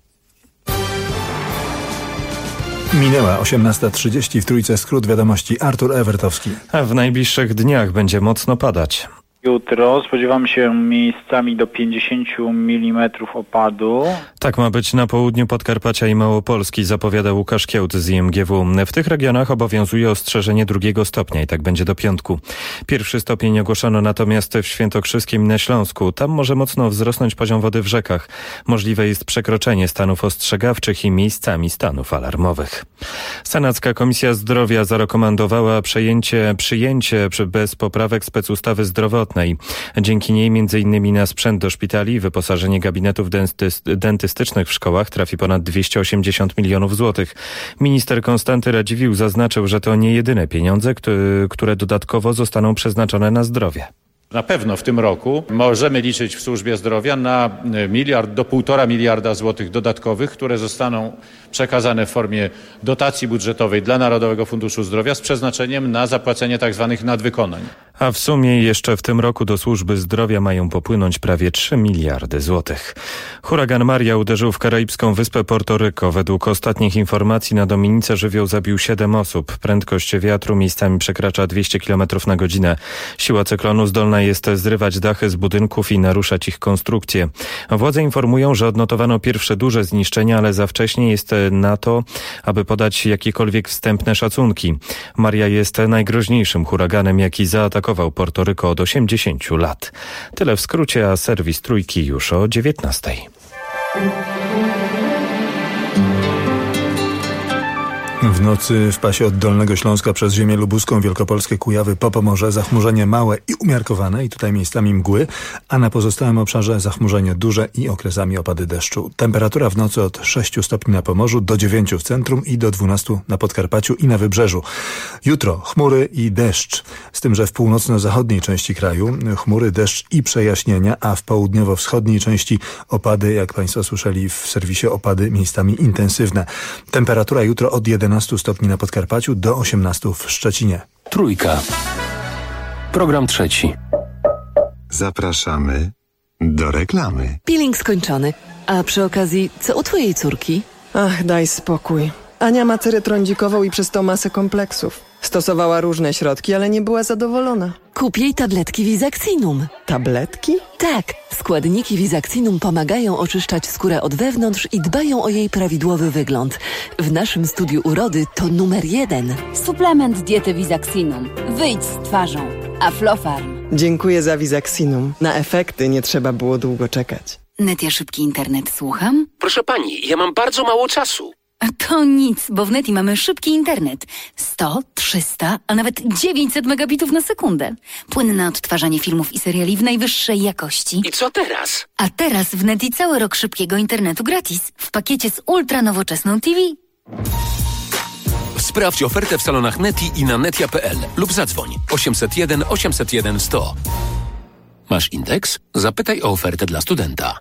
Minęła 18:30 w Trójce skrót wiadomości. Artur Ewertowski. A w najbliższych dniach będzie mocno padać. Jutro spodziewam się miejscami do 50 mm opadu. Tak ma być na południu Podkarpacia i Małopolski, zapowiada Łukasz Kiełt z IMGW. W tych regionach obowiązuje ostrzeżenie 2 stopnia i tak będzie do piątku. 1 stopień ogłoszono natomiast w Świętokrzyskiem i na Śląsku. Tam może mocno wzrosnąć poziom wody w rzekach. Możliwe jest przekroczenie stanów ostrzegawczych i miejscami stanów alarmowych. Senacka Komisja Zdrowia zarekomendowała przyjęcie bez poprawek specustawy zdrowotnej. Dzięki niej m.in. na sprzęt do szpitali i wyposażenie gabinetów dentystycznych w szkołach trafi ponad 280 milionów złotych. Minister Konstanty Radziwiłł zaznaczył, że to nie jedyne pieniądze, które dodatkowo zostaną przeznaczone na zdrowie. Na pewno w tym roku możemy liczyć w służbie zdrowia na 1 do 1,5 miliarda złotych dodatkowych, które zostaną przekazane w formie dotacji budżetowej dla Narodowego Funduszu Zdrowia z przeznaczeniem na zapłacenie tzw. nadwykonań. A w sumie jeszcze w tym roku do służby zdrowia mają popłynąć prawie 3 miliardy złotych. Huragan Maria uderzył w karaibską wyspę Porto Rico. Według ostatnich informacji na Dominice żywioł zabił 7 osób. Prędkość wiatru miejscami przekracza 200 km na godzinę. Siła cyklonu zdolna jest zrywać dachy z budynków i naruszać ich konstrukcję. Władze informują, że odnotowano pierwsze duże zniszczenia, ale za wcześnie jest na to, aby podać jakiekolwiek wstępne szacunki. Maria jest najgroźniejszym huraganem, jaki zaatakował Porto Rico od 80 lat. Tyle w skrócie, a serwis Trójki już o 19:00. W nocy w pasie od Dolnego Śląska przez ziemię lubuską, Wielkopolskie, Kujawy, po Pomorze zachmurzenie małe i umiarkowane i tutaj miejscami mgły, a na pozostałym obszarze zachmurzenie duże i okresami opady deszczu. Temperatura w nocy od 6 stopni na Pomorzu do 9 w centrum i do 12 na Podkarpaciu i na Wybrzeżu. Jutro chmury i deszcz, z tym, że w północno-zachodniej części kraju chmury, deszcz i przejaśnienia, a w południowo-wschodniej części opady, jak Państwo słyszeli w serwisie, opady miejscami intensywne. Temperatura jutro od 11 stopni na Podkarpaciu do 18 w Szczecinie. Trójka. Program trzeci. Zapraszamy do reklamy. Peeling skończony. A przy okazji, co u twojej córki? Ach, daj spokój. Ania ma cerę trądzikową i przez to masę kompleksów. Stosowała różne środki, ale nie była zadowolona. Kup jej tabletki Visaxinum. Tabletki? Tak. Składniki Visaxinum pomagają oczyszczać skórę od wewnątrz i dbają o jej prawidłowy wygląd. W naszym studiu urody to numer 1. Suplement diety Visaxinum. Wyjdź z twarzą. Aflofarm. Dziękuję za Visaxinum. Na efekty nie trzeba było długo czekać. Netia Szybki Internet, słucham? Proszę pani, ja mam bardzo mało czasu. To nic, bo w Neti mamy szybki internet. 100, 300, a nawet 900 megabitów na sekundę. Płynne odtwarzanie filmów i seriali w najwyższej jakości. I co teraz? A teraz w Neti cały rok szybkiego internetu gratis. W pakiecie z ultra nowoczesną TV. Sprawdź ofertę w salonach Neti i na netia.pl lub zadzwoń 801 801 100. Masz indeks? Zapytaj o ofertę dla studenta.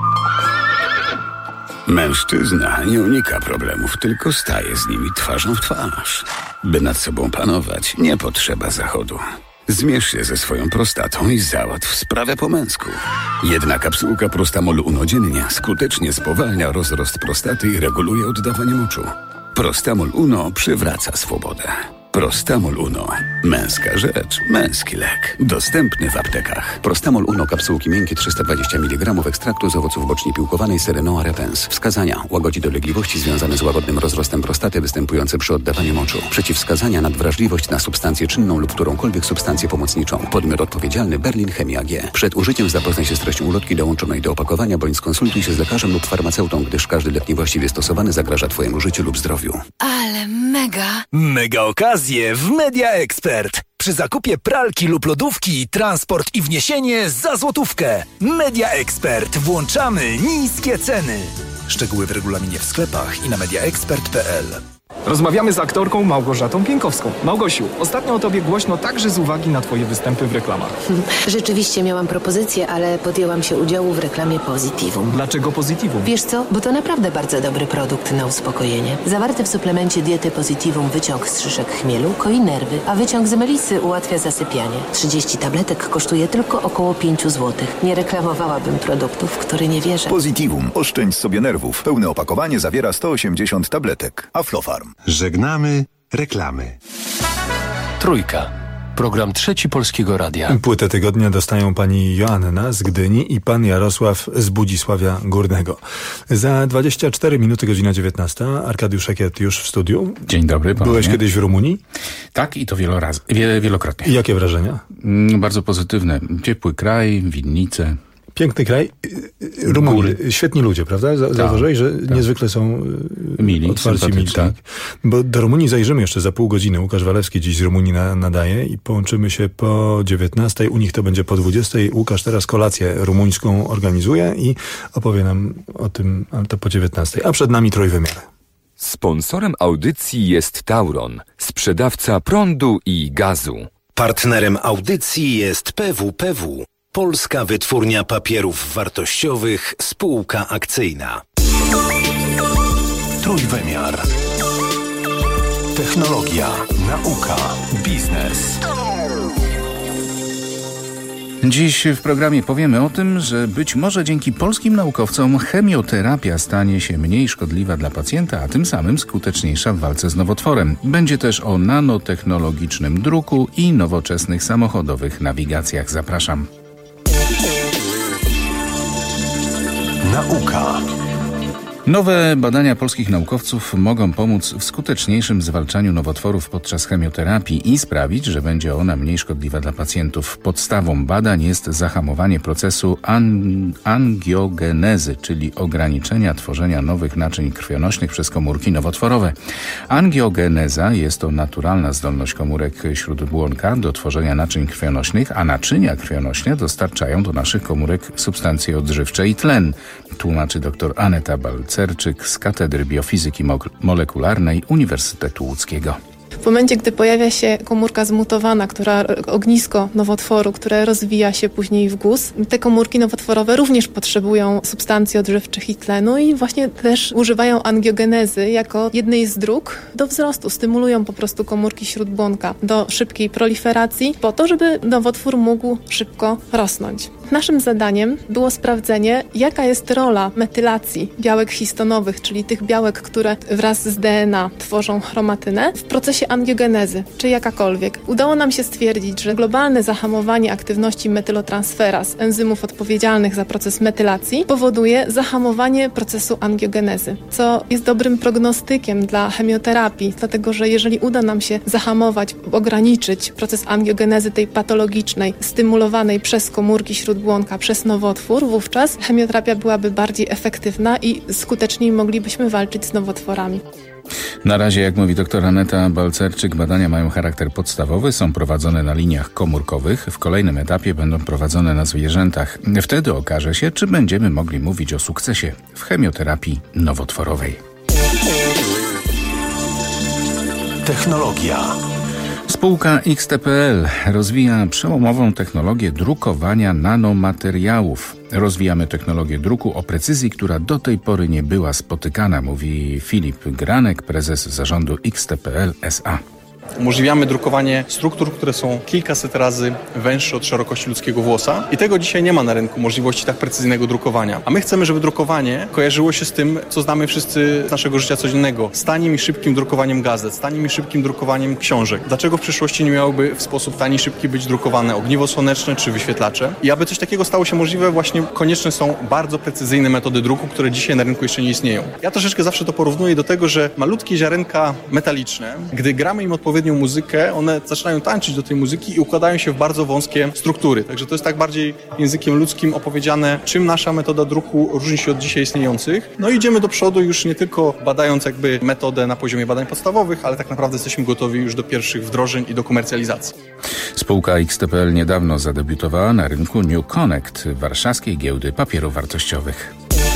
Mężczyzna nie unika problemów, tylko staje z nimi twarzą w twarz. By nad sobą panować, nie potrzeba zachodu. Zmierz się ze swoją prostatą i załatw sprawę po męsku. Jedna kapsułka Prostamol Uno dziennie skutecznie spowalnia rozrost prostaty i reguluje oddawanie moczu. Prostamol Uno przywraca swobodę. Prostamol Uno. Męska rzecz, męski lek. Dostępny w aptekach. Prostamol Uno kapsułki miękkie 320 mg ekstraktu z owoców bocznej piłkowanej Serenoa repens. Wskazania: łagodzi dolegliwości związane z łagodnym rozrostem prostaty występujące przy oddawaniu moczu. Przeciwwskazania: nadwrażliwość na substancję czynną lub którąkolwiek substancję pomocniczą. Podmiot odpowiedzialny: Berlin Chemia AG. Przed użyciem zapoznaj się z treścią ulotki dołączonej do opakowania bądź skonsultuj się z lekarzem lub farmaceutą, gdyż każdy lek niewłaściwie stosowany zagraża Twojemu życiu lub zdrowiu. Ale mega! Mega okazje w Media Expert. Przy zakupie pralki lub lodówki transport i wniesienie za złotówkę. Media Expert. Włączamy niskie ceny. Szczegóły w regulaminie w sklepach i na mediaexpert.pl. Rozmawiamy z aktorką Małgorzatą Pienkowską. Małgosiu, ostatnio o tobie głośno także z uwagi na twoje występy w reklamach. Rzeczywiście miałam propozycję, ale podjęłam się udziału w reklamie Positivum. Dlaczego Positivum? Wiesz co? Bo to naprawdę bardzo dobry produkt na uspokojenie. Zawarty w suplemencie diety Positivum wyciąg z szyszek chmielu koi nerwy, a wyciąg z melisy ułatwia zasypianie. 30 tabletek kosztuje tylko około 5 zł. Nie reklamowałabym produktów, w które nie wierzę. Positivum. Oszczędź sobie nerwów. Pełne opakowanie zawiera 180 tabletek. Aflofarm. Żegnamy reklamy. Trójka. Program Trzeci Polskiego Radia. Płytę tygodnia dostają pani Joanna z Gdyni i pan Jarosław z Budzisławia Górnego. Za 24 minuty, godzina 19. Arkadiusz Szekiet już w studiu. Dzień dobry. Panowie. Byłeś kiedyś w Rumunii? Tak, i to wielokrotnie. I jakie wrażenia? Bardzo pozytywne. Ciepły kraj, winnice. Piękny kraj. Rumuni, świetni ludzie, prawda? Zauważyłeś, że niezwykle są mili, otwarci, mili. Tak. Bo do Rumunii zajrzymy jeszcze za pół godziny. Łukasz Walewski dziś z Rumunii nadaje i połączymy się po 19. U nich to będzie po 20. Łukasz teraz kolację rumuńską organizuje i opowie nam o tym, ale to po 19. A przed nami Trójwymiar. Sponsorem audycji jest Tauron, sprzedawca prądu i gazu. Partnerem audycji jest PWPW. Polska Wytwórnia Papierów Wartościowych, spółka akcyjna. Trójwymiar. Technologia, nauka, biznes. Dziś w programie powiemy o tym, że być może dzięki polskim naukowcom chemioterapia stanie się mniej szkodliwa dla pacjenta, a tym samym skuteczniejsza w walce z nowotworem. Będzie też o nanotechnologicznym druku i nowoczesnych samochodowych nawigacjach. Zapraszam. Nauka. Nowe badania polskich naukowców mogą pomóc w skuteczniejszym zwalczaniu nowotworów podczas chemioterapii i sprawić, że będzie ona mniej szkodliwa dla pacjentów. Podstawą badań jest zahamowanie procesu angiogenezy, czyli ograniczenia tworzenia nowych naczyń krwionośnych przez komórki nowotworowe. Angiogeneza jest to naturalna zdolność komórek śródbłonka do tworzenia naczyń krwionośnych, a naczynia krwionośne dostarczają do naszych komórek substancje odżywcze i tlen, tłumaczy dr Aneta Balcerczyk z Katedry Biofizyki Molekularnej Uniwersytetu Łódzkiego. W momencie, gdy pojawia się komórka zmutowana, ognisko nowotworu, które rozwija się później w guz, te komórki nowotworowe również potrzebują substancji odżywczych i tlenu i właśnie też używają angiogenezy jako jednej z dróg do wzrostu. Stymulują po prostu komórki śródbłonka do szybkiej proliferacji po to, żeby nowotwór mógł szybko rosnąć. Naszym zadaniem było sprawdzenie, jaka jest rola metylacji białek histonowych, czyli tych białek, które wraz z DNA tworzą chromatynę w procesie angiogenezy, czy jakakolwiek. Udało nam się stwierdzić, że globalne zahamowanie aktywności metylotransferaz, enzymów odpowiedzialnych za proces metylacji, powoduje zahamowanie procesu angiogenezy, co jest dobrym prognostykiem dla chemioterapii, dlatego że jeżeli uda nam się zahamować, ograniczyć proces angiogenezy tej patologicznej, stymulowanej przez komórki śródbłonka, przez nowotwór, wówczas chemioterapia byłaby bardziej efektywna i skuteczniej moglibyśmy walczyć z nowotworami. Na razie, jak mówi dr Aneta Balcerczyk, badania mają charakter podstawowy, są prowadzone na liniach komórkowych. W kolejnym etapie będą prowadzone na zwierzętach. Wtedy okaże się, czy będziemy mogli mówić o sukcesie w chemioterapii nowotworowej. Technologia. Spółka XTPL rozwija przełomową technologię drukowania nanomateriałów. Rozwijamy technologię druku o precyzji, która do tej pory nie była spotykana, mówi Filip Granek, prezes zarządu XTPL S.A. Umożliwiamy drukowanie struktur, które są kilkaset razy węższe od szerokości ludzkiego włosa i tego dzisiaj nie ma na rynku możliwości tak precyzyjnego drukowania. A my chcemy, żeby drukowanie kojarzyło się z tym, co znamy wszyscy z naszego życia codziennego. Z tanim i szybkim drukowaniem gazet, z tanim i szybkim drukowaniem książek. Dlaczego w przyszłości nie miałoby w sposób tani i szybki być drukowane ogniwo słoneczne czy wyświetlacze? I aby coś takiego stało się możliwe, właśnie konieczne są bardzo precyzyjne metody druku, które dzisiaj na rynku jeszcze nie istnieją. Ja troszeczkę zawsze to porównuję do tego, że malutkie ziarenka metaliczne, gdy gramy im odpowiednią muzykę, one zaczynają tańczyć do tej muzyki i układają się w bardzo wąskie struktury. Także to jest tak bardziej językiem ludzkim opowiedziane, czym nasza metoda druku różni się od dzisiaj istniejących. No i idziemy do przodu już nie tylko badając jakby metodę na poziomie badań podstawowych, ale tak naprawdę jesteśmy gotowi już do pierwszych wdrożeń i do komercjalizacji. Spółka XTPL niedawno zadebiutowała na rynku New Connect warszawskiej giełdy papierów wartościowych.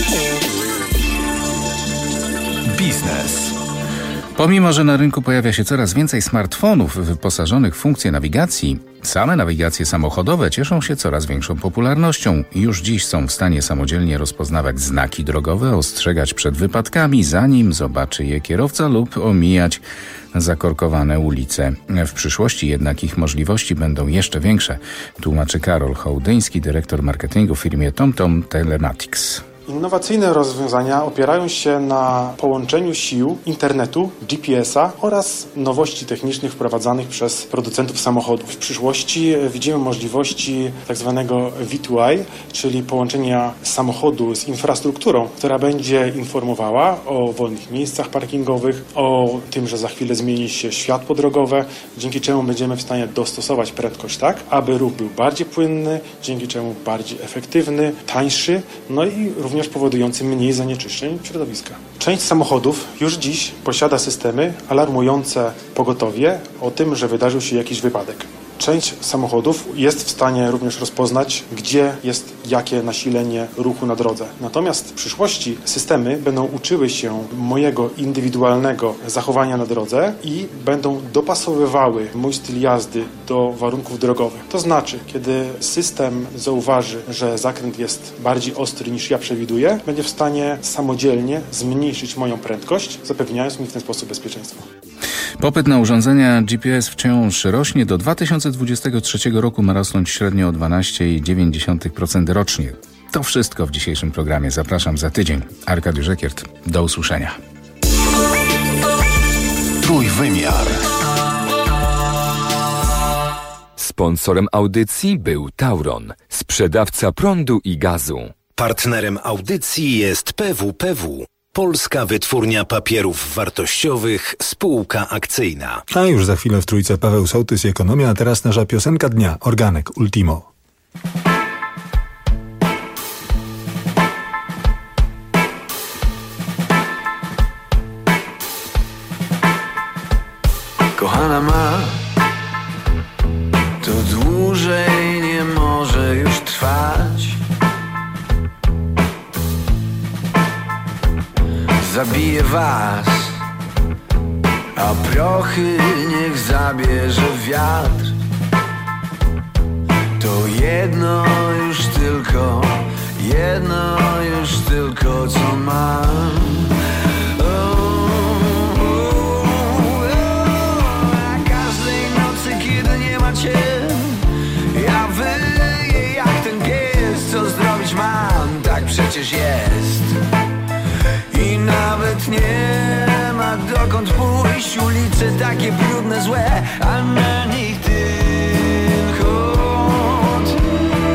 Biznes. Pomimo, że na rynku pojawia się coraz więcej smartfonów wyposażonych w funkcje nawigacji, same nawigacje samochodowe cieszą się coraz większą popularnością. Już dziś są w stanie samodzielnie rozpoznawać znaki drogowe, ostrzegać przed wypadkami, zanim zobaczy je kierowca lub omijać zakorkowane ulice. W przyszłości jednak ich możliwości będą jeszcze większe, tłumaczy Karol Hołdyński, dyrektor marketingu w firmie TomTom Telematics. Innowacyjne rozwiązania opierają się na połączeniu sił internetu, GPS-a oraz nowości technicznych wprowadzanych przez producentów samochodów. W przyszłości widzimy możliwości tak zwanego V2I, czyli połączenia samochodu z infrastrukturą, która będzie informowała o wolnych miejscach parkingowych, o tym, że za chwilę zmieni się światło drogowe, dzięki czemu będziemy w stanie dostosować prędkość tak, aby ruch był bardziej płynny, dzięki czemu bardziej efektywny, tańszy, no i również powodujący mniej zanieczyszczeń środowiska. Część samochodów już dziś posiada systemy alarmujące pogotowie o tym, że wydarzył się jakiś wypadek. Część samochodów jest w stanie również rozpoznać, gdzie jest jakie nasilenie ruchu na drodze. Natomiast w przyszłości systemy będą uczyły się mojego indywidualnego zachowania na drodze i będą dopasowywały mój styl jazdy do warunków drogowych. To znaczy, kiedy system zauważy, że zakręt jest bardziej ostry niż ja przewiduję, będzie w stanie samodzielnie zmniejszyć moją prędkość, zapewniając mi w ten sposób bezpieczeństwo. Popyt na urządzenia GPS wciąż rośnie. Do 2023 roku ma rosnąć średnio o 12,9% rocznie. To wszystko w dzisiejszym programie. Zapraszam za tydzień. Arkadiusz Ekiert. Do usłyszenia. Trójwymiar. Sponsorem audycji był Tauron, sprzedawca prądu i gazu. Partnerem audycji jest PWPW. Polska Wytwórnia Papierów Wartościowych, spółka akcyjna. A już za chwilę w Trójce Paweł Sołtys i Ekonomia, a teraz nasza piosenka dnia, Organek, Ultimo. Kochana ma, to dłużej nie może już trwać. Zabije was, a prochy niech zabierze wiatr. To jedno już tylko co mam. A każdej nocy, kiedy nie ma cię, ja wyję jak ten pies. Co zrobić mam, tak przecież jest. I nawet nie ma dokąd pójść. Ulice takie brudne, złe, a na nich tylko ty.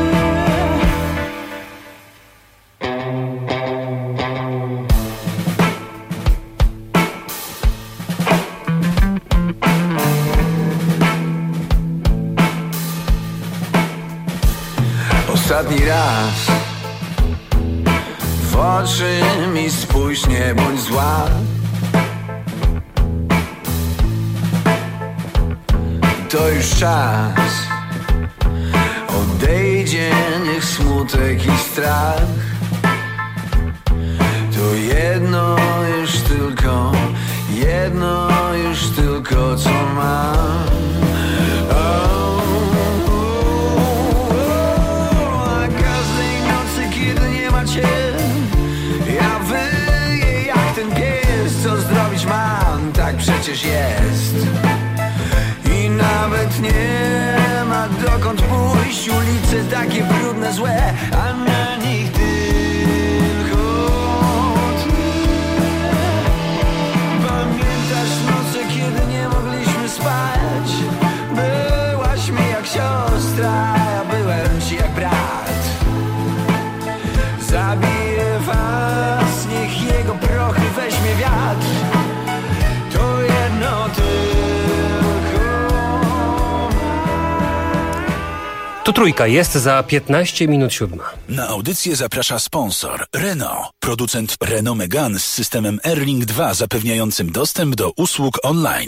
Ostatni raz w oczy mi spójrz, nie bądź zła. To już czas, odejdzie niech smutek i strach. To jedno już tylko przecież jest. I nawet nie ma dokąd pójść. Ulice takie brudne, złe, a na nich tylko ty. Pamiętasz noce, kiedy nie mogliśmy spać? Byłaś mi jak siostra, ja byłem ci jak brat. Zabiję was, niech jego prochy weźmie wiatr. To jedno tylko. Tu Trójka, jest za 15 minut 7. Na audycję zaprasza sponsor Renault, producent Renault Megane z systemem Airlink 2 zapewniającym dostęp do usług online.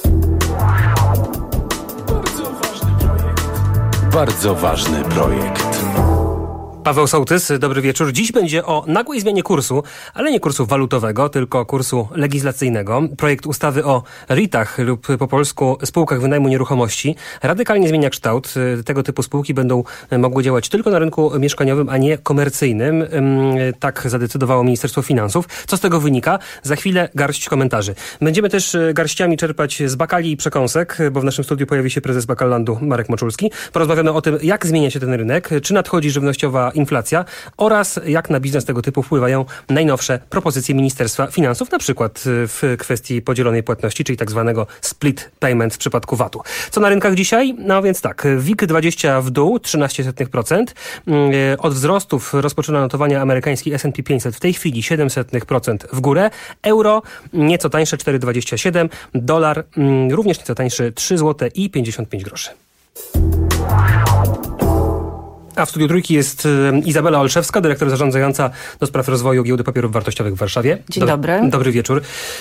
Bardzo ważny projekt. Paweł Sołtys, dobry wieczór. Dziś będzie o nagłej zmianie kursu, ale nie kursu walutowego, tylko kursu legislacyjnego. Projekt ustawy o REIT-ach lub po polsku spółkach wynajmu nieruchomości radykalnie zmienia kształt. Tego typu spółki będą mogły działać tylko na rynku mieszkaniowym, a nie komercyjnym. Tak zadecydowało Ministerstwo Finansów. Co z tego wynika? Za chwilę garść komentarzy. Będziemy też garściami czerpać z bakali i przekąsek, bo w naszym studiu pojawi się prezes Bakallandu Marek Moczulski. Porozmawiamy o tym, jak zmienia się ten rynek, czy nadchodzi żywnościowa inflacja oraz jak na biznes tego typu wpływają najnowsze propozycje Ministerstwa Finansów, na przykład w kwestii podzielonej płatności, czyli tak zwanego split payment w przypadku VAT-u. Co na rynkach dzisiaj? No więc tak, WIG20 w dół, 0,13%. Od wzrostów rozpoczyna notowania amerykański S&P 500 w tej chwili 0,07% w górę. Euro nieco tańsze 4,27. Dolar również nieco tańszy 3 zł i 55 groszy. A w studiu Trójki jest Izabela Olszewska, dyrektor zarządzająca do spraw rozwoju Giełdy Papierów Wartościowych w Warszawie. Dzień dobry. Dobry wieczór.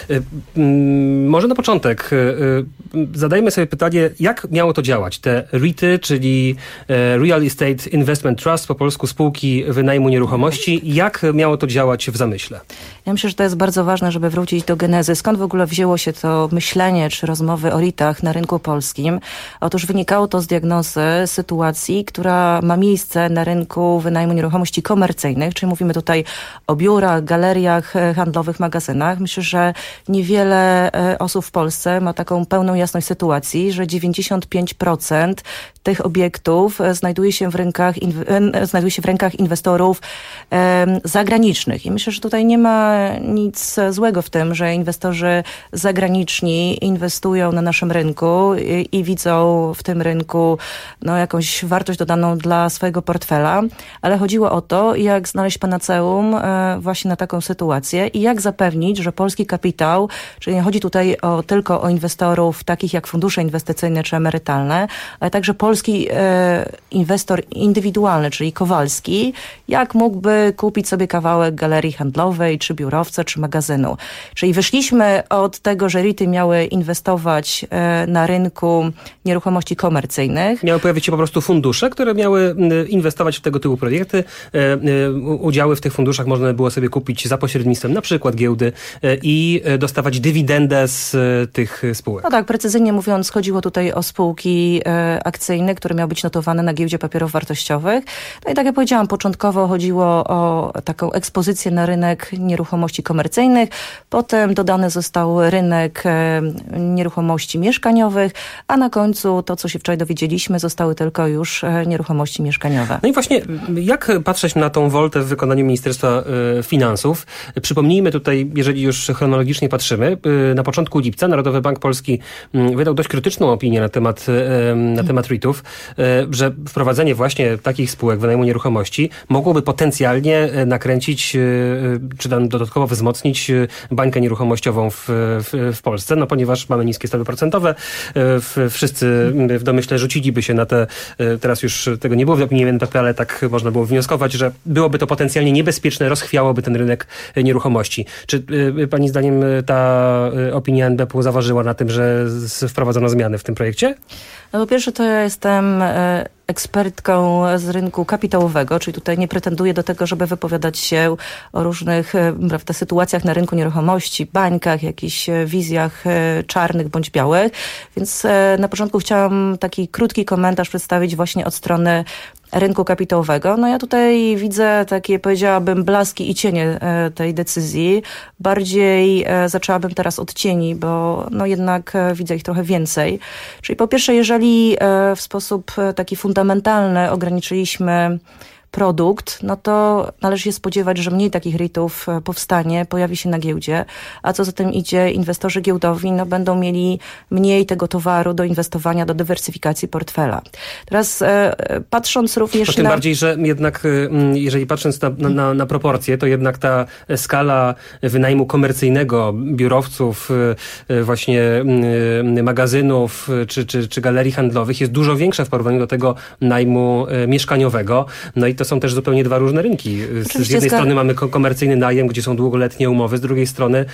Może na początek zadajmy sobie pytanie, jak miało to działać? Te REIT-y, czyli Real Estate Investment Trust, po polsku spółki wynajmu nieruchomości. Jak miało to działać w zamyśle? Ja myślę, że to jest bardzo ważne, żeby wrócić do genezy. Skąd w ogóle wzięło się to myślenie czy rozmowy o REIT-ach na rynku polskim? Otóż wynikało to z diagnozy sytuacji, która ma miejsce na rynku wynajmu nieruchomości komercyjnych, czyli mówimy tutaj o biurach, galeriach handlowych, magazynach. Myślę, że niewiele osób w Polsce ma taką pełną jasność sytuacji, że 95% tych obiektów znajduje się w rękach inwestorów zagranicznych. I myślę, że tutaj nie ma nic złego w tym, że inwestorzy zagraniczni inwestują na naszym rynku i widzą w tym rynku jakąś wartość dodaną dla swojego portfela, ale chodziło o to, jak znaleźć panaceum właśnie na taką sytuację i jak zapewnić, że polski kapitał, czyli nie chodzi tutaj tylko o inwestorów takich jak fundusze inwestycyjne czy emerytalne, ale także polski inwestor indywidualny, czyli Kowalski, jak mógłby kupić sobie kawałek galerii handlowej, czy biurowca, czy magazynu. Czyli wyszliśmy od tego, że REIT-y miały inwestować na rynku nieruchomości komercyjnych. Miały pojawić się po prostu fundusze, które miały inwestować w tego typu projekty. Udziały w tych funduszach można było sobie kupić za pośrednictwem na przykład giełdy i dostawać dywidendę z tych spółek. No tak, precyzyjnie mówiąc, chodziło tutaj o spółki akcyjne, które miały być notowane na Giełdzie Papierów Wartościowych. No i tak jak powiedziałam, początkowo chodziło o taką ekspozycję na rynek nieruchomości komercyjnych. Potem dodany został rynek nieruchomości mieszkaniowych, a na końcu to, co się wczoraj dowiedzieliśmy, zostały tylko już nieruchomości mieszkaniowe. No i właśnie, jak patrzeć na tą woltę w wykonaniu Ministerstwa Finansów? Przypomnijmy tutaj, jeżeli już chronologicznie patrzymy, na początku lipca Narodowy Bank Polski wydał dość krytyczną opinię na temat REIT-ów, że wprowadzenie właśnie takich spółek wynajmu nieruchomości mogłoby potencjalnie nakręcić, czy tam dodatkowo wzmocnić bańkę nieruchomościową w Polsce, no ponieważ mamy niskie stopy procentowe. Wszyscy w domyśle rzuciliby się na te, teraz już tego nie było w opinii NBP, ale tak można było wnioskować, że byłoby to potencjalnie niebezpieczne, rozchwiałoby ten rynek nieruchomości. Czy pani zdaniem ta opinia NBP zaważyła na tym, że wprowadzono zmiany w tym projekcie? No po pierwsze, to ja jestem ekspertką z rynku kapitałowego, czyli tutaj nie pretenduję do tego, żeby wypowiadać się o różnych sytuacjach na rynku nieruchomości, bańkach, jakichś wizjach czarnych bądź białych. Więc na początku chciałam taki krótki komentarz przedstawić właśnie od strony rynku kapitałowego. No ja tutaj widzę takie, powiedziałabym, blaski i cienie tej decyzji. Bardziej zaczęłabym teraz od cieni, bo no jednak widzę ich trochę więcej. Czyli po pierwsze, jeżeli w sposób taki fundamentalny ograniczyliśmy produkt, no to należy się spodziewać, że mniej takich REIT-ów powstanie, pojawi się na giełdzie, a co za tym idzie, inwestorzy giełdowi będą mieli mniej tego towaru do inwestowania, do dywersyfikacji portfela. Teraz patrząc również tym bardziej, że jednak jeżeli patrząc na proporcje, to jednak ta skala wynajmu komercyjnego biurowców, właśnie magazynów czy galerii handlowych jest dużo większa w porównaniu do tego najmu mieszkaniowego. No i to są też zupełnie dwa różne rynki. Z jednej strony mamy komercyjny najem, gdzie są długoletnie umowy, z drugiej strony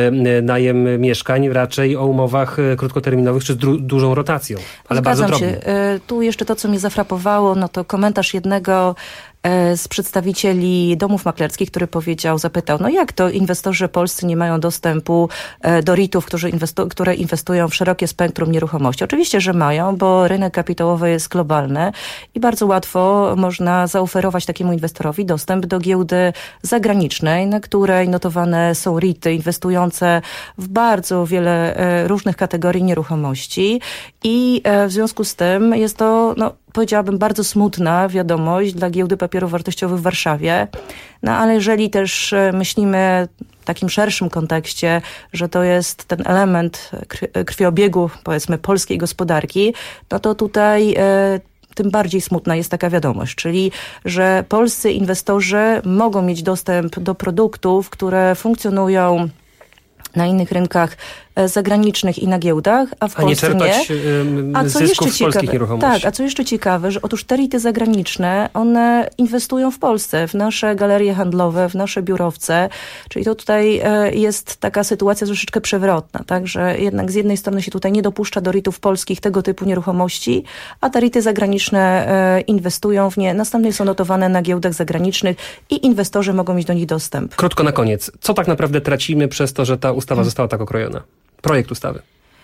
najem mieszkań raczej o umowach krótkoterminowych czy z dużą rotacją, ale bardzo drobnie. Tu jeszcze to, co mnie zafrapowało, no to komentarz jednego z przedstawicieli domów maklerskich, który zapytał, no jak to inwestorzy polscy nie mają dostępu do REIT-ów, które inwestują w szerokie spektrum nieruchomości? Oczywiście, że mają, bo rynek kapitałowy jest globalny i bardzo łatwo można zaoferować takiemu inwestorowi dostęp do giełdy zagranicznej, na której notowane są REIT-y inwestujące w bardzo wiele różnych kategorii nieruchomości i w związku z tym jest to, powiedziałabym, bardzo smutna wiadomość dla Giełdy Papierów Wartościowych w Warszawie. No ale jeżeli też myślimy w takim szerszym kontekście, że to jest ten element krwiobiegu, powiedzmy, polskiej gospodarki, no to tutaj tym bardziej smutna jest taka wiadomość, czyli że polscy inwestorzy mogą mieć dostęp do produktów, które funkcjonują na innych rynkach zagranicznych i na giełdach, a w Polsce nie. A zysków z polskich nieruchomości. Tak, a co jeszcze ciekawe, że otóż te REIT-y zagraniczne, one inwestują w Polsce, w nasze galerie handlowe, w nasze biurowce, czyli to tutaj jest taka sytuacja troszeczkę przewrotna, tak, że jednak z jednej strony się tutaj nie dopuszcza do REIT-ów polskich tego typu nieruchomości, a te REIT-y zagraniczne inwestują w nie, następnie są notowane na giełdach zagranicznych i inwestorzy mogą mieć do nich dostęp. Krótko na koniec, co tak naprawdę tracimy przez to, że ta ustawa została tak okrojona? Projekt ustawy.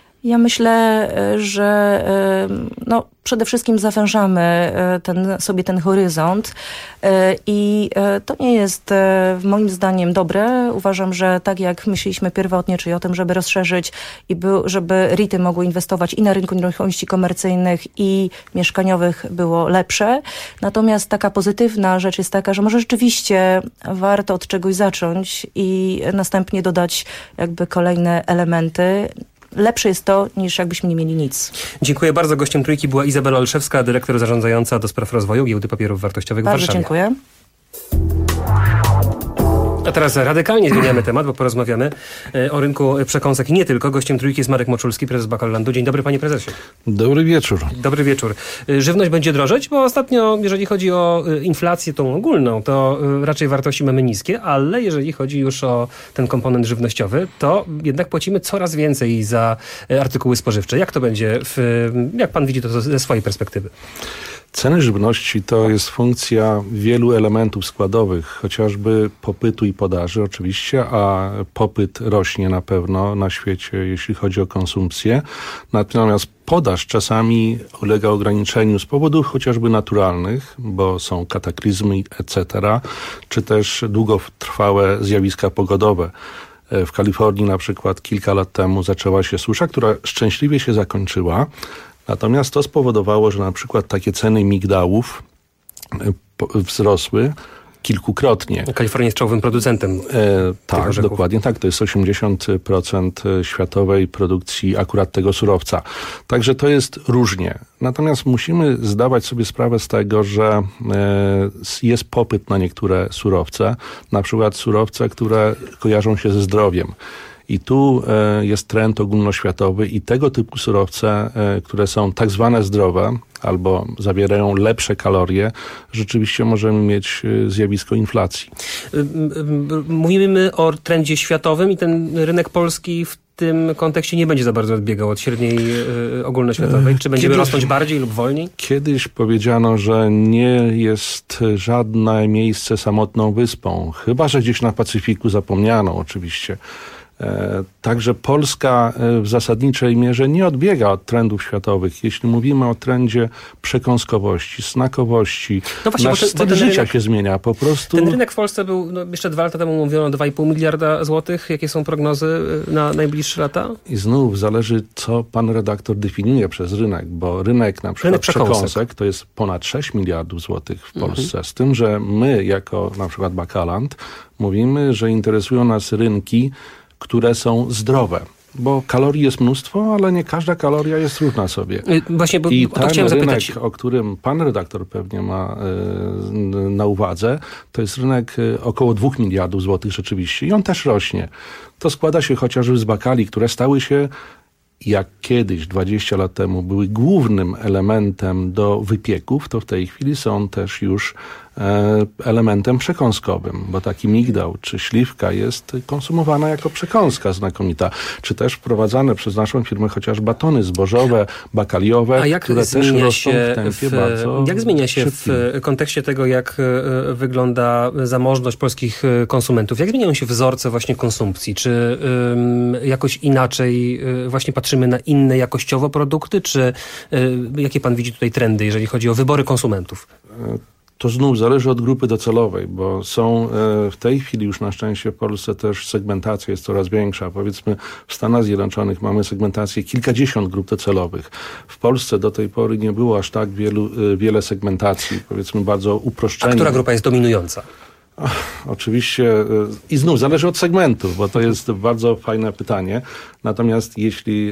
Ja myślę, że przede wszystkim zawężamy ten horyzont i to nie jest moim zdaniem dobre. Uważam, że tak jak myśleliśmy pierwotnie, czyli o tym, żeby rozszerzyć i żeby REIT-y mogły inwestować i na rynku nieruchomości komercyjnych i mieszkaniowych, było lepsze. Natomiast taka pozytywna rzecz jest taka, że może rzeczywiście warto od czegoś zacząć i następnie dodać jakby kolejne elementy. Lepsze jest to, niż jakbyśmy nie mieli nic. Dziękuję bardzo. Gościem Trójki była Izabela Olszewska, dyrektor zarządzająca do spraw rozwoju Giełdy Papierów Wartościowych w Warszawie. Bardzo dziękuję. A teraz radykalnie zmieniamy temat, bo porozmawiamy o rynku przekąsek i nie tylko. Gościem Trójki jest Marek Moczulski, prezes Bakallandu. Dzień dobry, panie prezesie. Dobry wieczór. Dobry wieczór. Żywność będzie drożeć, bo ostatnio, jeżeli chodzi o inflację tą ogólną, to raczej wartości mamy niskie, ale jeżeli chodzi już o ten komponent żywnościowy, to jednak płacimy coraz więcej za artykuły spożywcze. Jak to będzie, jak pan widzi to ze swojej perspektywy? Ceny żywności to jest funkcja wielu elementów składowych, chociażby popytu i podaży oczywiście, a popyt rośnie na pewno na świecie, jeśli chodzi o konsumpcję. Natomiast podaż czasami ulega ograniczeniu z powodów chociażby naturalnych, bo są kataklizmy, etc., czy też długotrwałe zjawiska pogodowe. W Kalifornii na przykład kilka lat temu zaczęła się susza, która szczęśliwie się zakończyła. Natomiast to spowodowało, że na przykład takie ceny migdałów wzrosły kilkukrotnie. Kalifornia jest czołowym producentem. Tak, dokładnie tak. To jest 80% światowej produkcji akurat tego surowca. Także to jest różnie. Natomiast musimy zdawać sobie sprawę z tego, że jest popyt na niektóre surowce. Na przykład surowce, które kojarzą się ze zdrowiem. I tu jest trend ogólnoświatowy i tego typu surowce, które są tak zwane zdrowe albo zawierają lepsze kalorie, rzeczywiście możemy mieć zjawisko inflacji. Mówimy o trendzie światowym i ten rynek polski w tym kontekście nie będzie za bardzo odbiegał od średniej ogólnoświatowej? Czy będziemy rosnąć bardziej lub wolniej? Kiedyś powiedziano, że nie jest żadne miejsce samotną wyspą. Chyba że gdzieś na Pacyfiku zapomniano oczywiście. Także Polska w zasadniczej mierze nie odbiega od trendów światowych. Jeśli mówimy o trendzie przekąskowości, snakowości, nasz styl życia się zmienia. Po prostu... Ten rynek w Polsce był, jeszcze 2 lata temu mówiono 2,5 miliarda złotych. Jakie są prognozy na najbliższe lata? I znów zależy, co pan redaktor definiuje przez rynek, bo rynek na przykład przekąsek to jest ponad 6 miliardów złotych w Polsce. Z tym, że my jako na przykład Bakaland mówimy, że interesują nas rynki, które są zdrowe. Bo kalorii jest mnóstwo, ale nie każda kaloria jest równa sobie. Właśnie, bo i ten rynek, zapytać, o którym pan redaktor pewnie ma na uwadze, to jest rynek około 2 miliardów złotych rzeczywiście i on też rośnie. To składa się chociażby z bakali, które stały się, jak kiedyś 20 lat temu były głównym elementem do wypieków, to w tej chwili są też już elementem przekąskowym, bo taki migdał czy śliwka jest konsumowana jako przekąska znakomita, czy też wprowadzane przez naszą firmę chociaż batony zbożowe, bakaliowe, które też rosną w tempie bardzo Jak zmienia się szybkim. w kontekście tego, jak wygląda zamożność polskich konsumentów? Jak zmieniają się wzorce właśnie konsumpcji? Czy jakoś inaczej właśnie patrzymy na inne jakościowo produkty, czy jakie pan widzi tutaj trendy, jeżeli chodzi o wybory konsumentów? To znów zależy od grupy docelowej, bo są w tej chwili już na szczęście w Polsce też segmentacja jest coraz większa. Powiedzmy w Stanach Zjednoczonych mamy segmentację kilkadziesiąt grup docelowych. W Polsce do tej pory nie było aż tak wiele segmentacji, powiedzmy bardzo uproszczenie. A która grupa jest dominująca? Oczywiście i znów zależy od segmentu, bo to jest bardzo fajne pytanie. Natomiast jeśli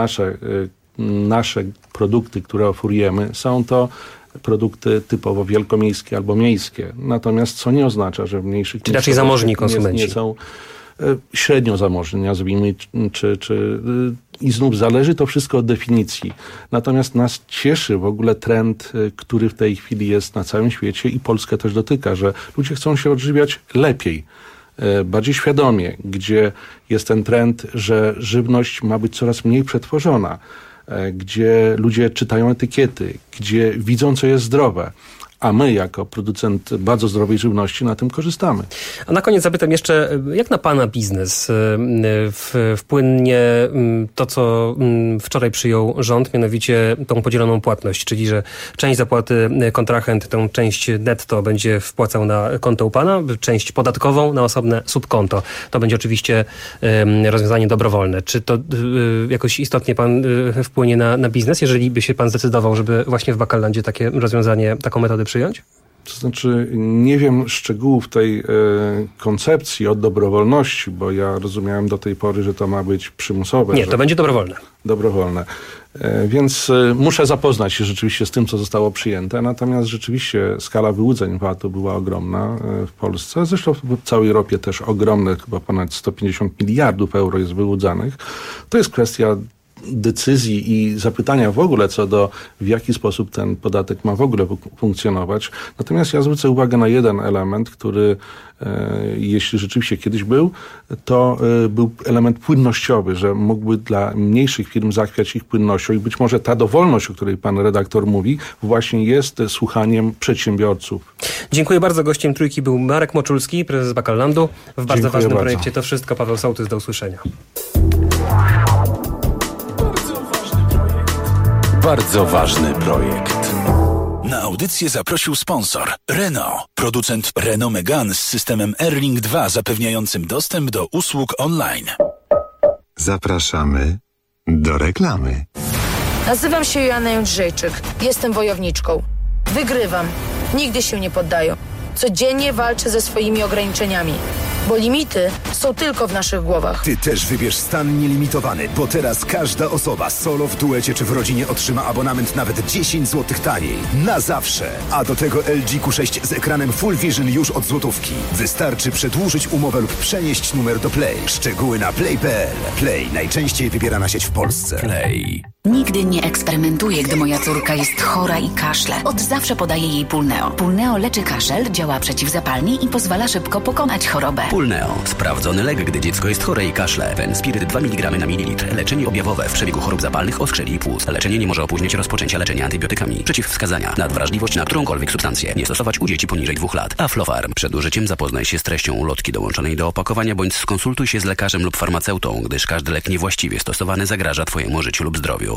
nasze produkty, które oferujemy, są to produkty typowo wielkomiejskie albo miejskie. Natomiast co nie oznacza, że w mniejszych... Czy raczej zamożni konsumenci? Nie są średnio zamożni, nazwijmy, i znów zależy to wszystko od definicji. Natomiast nas cieszy w ogóle trend, który w tej chwili jest na całym świecie i Polskę też dotyka, że ludzie chcą się odżywiać lepiej, bardziej świadomie, gdzie jest ten trend, że żywność ma być coraz mniej przetworzona, gdzie ludzie czytają etykiety, gdzie widzą, co jest zdrowe. A my, jako producent bardzo zdrowej żywności, na tym korzystamy. A na koniec zapytam jeszcze, jak na pana biznes wpłynie to, co wczoraj przyjął rząd, mianowicie tą podzieloną płatność, czyli że część zapłaty kontrahent, tą część netto będzie wpłacał na konto u pana, część podatkową na osobne subkonto. To będzie oczywiście rozwiązanie dobrowolne. Czy to jakoś istotnie pan wpłynie na biznes, jeżeli by się pan zdecydował, żeby właśnie w Bakallandzie takie rozwiązanie, taką metodę przyjąć? To znaczy, nie wiem szczegółów tej koncepcji od dobrowolności, bo ja rozumiałem do tej pory, że to ma być przymusowe. Nie, to będzie dobrowolne. Dobrowolne. Więc muszę zapoznać się rzeczywiście z tym, co zostało przyjęte. Natomiast rzeczywiście skala wyłudzeń VAT-u była ogromna w Polsce. Zresztą w całej Europie też ogromne, chyba ponad 150 miliardów euro jest wyłudzanych. To jest kwestia decyzji i zapytania w ogóle co do w jaki sposób ten podatek ma w ogóle funkcjonować. Natomiast ja zwrócę uwagę na jeden element, który jeśli rzeczywiście kiedyś był, to był element płynnościowy, że mógłby dla mniejszych firm zachwiać ich płynnością i być może ta dowolność, o której pan redaktor mówi, właśnie jest słuchaniem przedsiębiorców. Dziękuję bardzo. Gościem Trójki był Marek Moczulski, prezes Bakallandu. W bardzo ważnym projekcie to wszystko. Paweł Sołtys, do usłyszenia. Bardzo ważny projekt. Na audycję zaprosił sponsor Renault, producent Renault Megane z systemem Airlink 2 zapewniającym dostęp do usług online. Zapraszamy do reklamy. Nazywam się Joanna Jędrzejczyk. Jestem wojowniczką. Wygrywam. Nigdy się nie poddaję. Codziennie walczę ze swoimi ograniczeniami. bo limity są tylko w naszych głowach. Ty też wybierz stan nielimitowany, bo teraz każda osoba solo, w duecie czy w rodzinie otrzyma abonament nawet 10 zł taniej. Na zawsze. A do tego LG Q6 z ekranem Full Vision już od złotówki. Wystarczy przedłużyć umowę lub przenieść numer do Play. Szczegóły na play.pl. Play, najczęściej wybierana sieć w Polsce. Play. Nigdy nie eksperymentuję, gdy moja córka jest chora i kaszle. Od zawsze podaję jej Pulneo. Pulneo leczy kaszel, działa przeciwzapalnie i pozwala szybko pokonać chorobę. Pulneo. Sprawdzony lek, gdy dziecko jest chore i kaszle. Fenspiryt 2 mg na mililitr. Leczenie objawowe w przebiegu chorób zapalnych, oskrzeli i płuc. Leczenie nie może opóźniać rozpoczęcia leczenia antybiotykami. Przeciwwskazania. Nadwrażliwość na którąkolwiek substancję. Nie stosować u dzieci poniżej 2 lat. Aflofarm. Przed użyciem zapoznaj się z treścią ulotki dołączonej do opakowania bądź skonsultuj się z lekarzem lub farmaceutą, gdyż każdy lek niewłaściwie stosowany zagraża Twojemu życiu lub zdrowiu.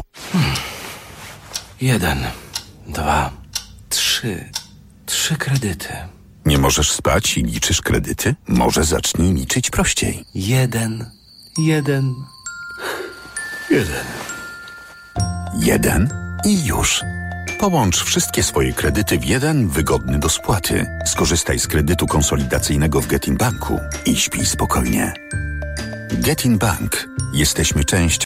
1, 2, 3. 3 kredyty. Nie możesz spać i liczysz kredyty? Może zacznij liczyć prościej. 1. 1 i już. Połącz wszystkie swoje kredyty w jeden wygodny do spłaty. Skorzystaj z kredytu konsolidacyjnego w Getin Banku i śpij spokojnie. Getin Bank. Jesteśmy część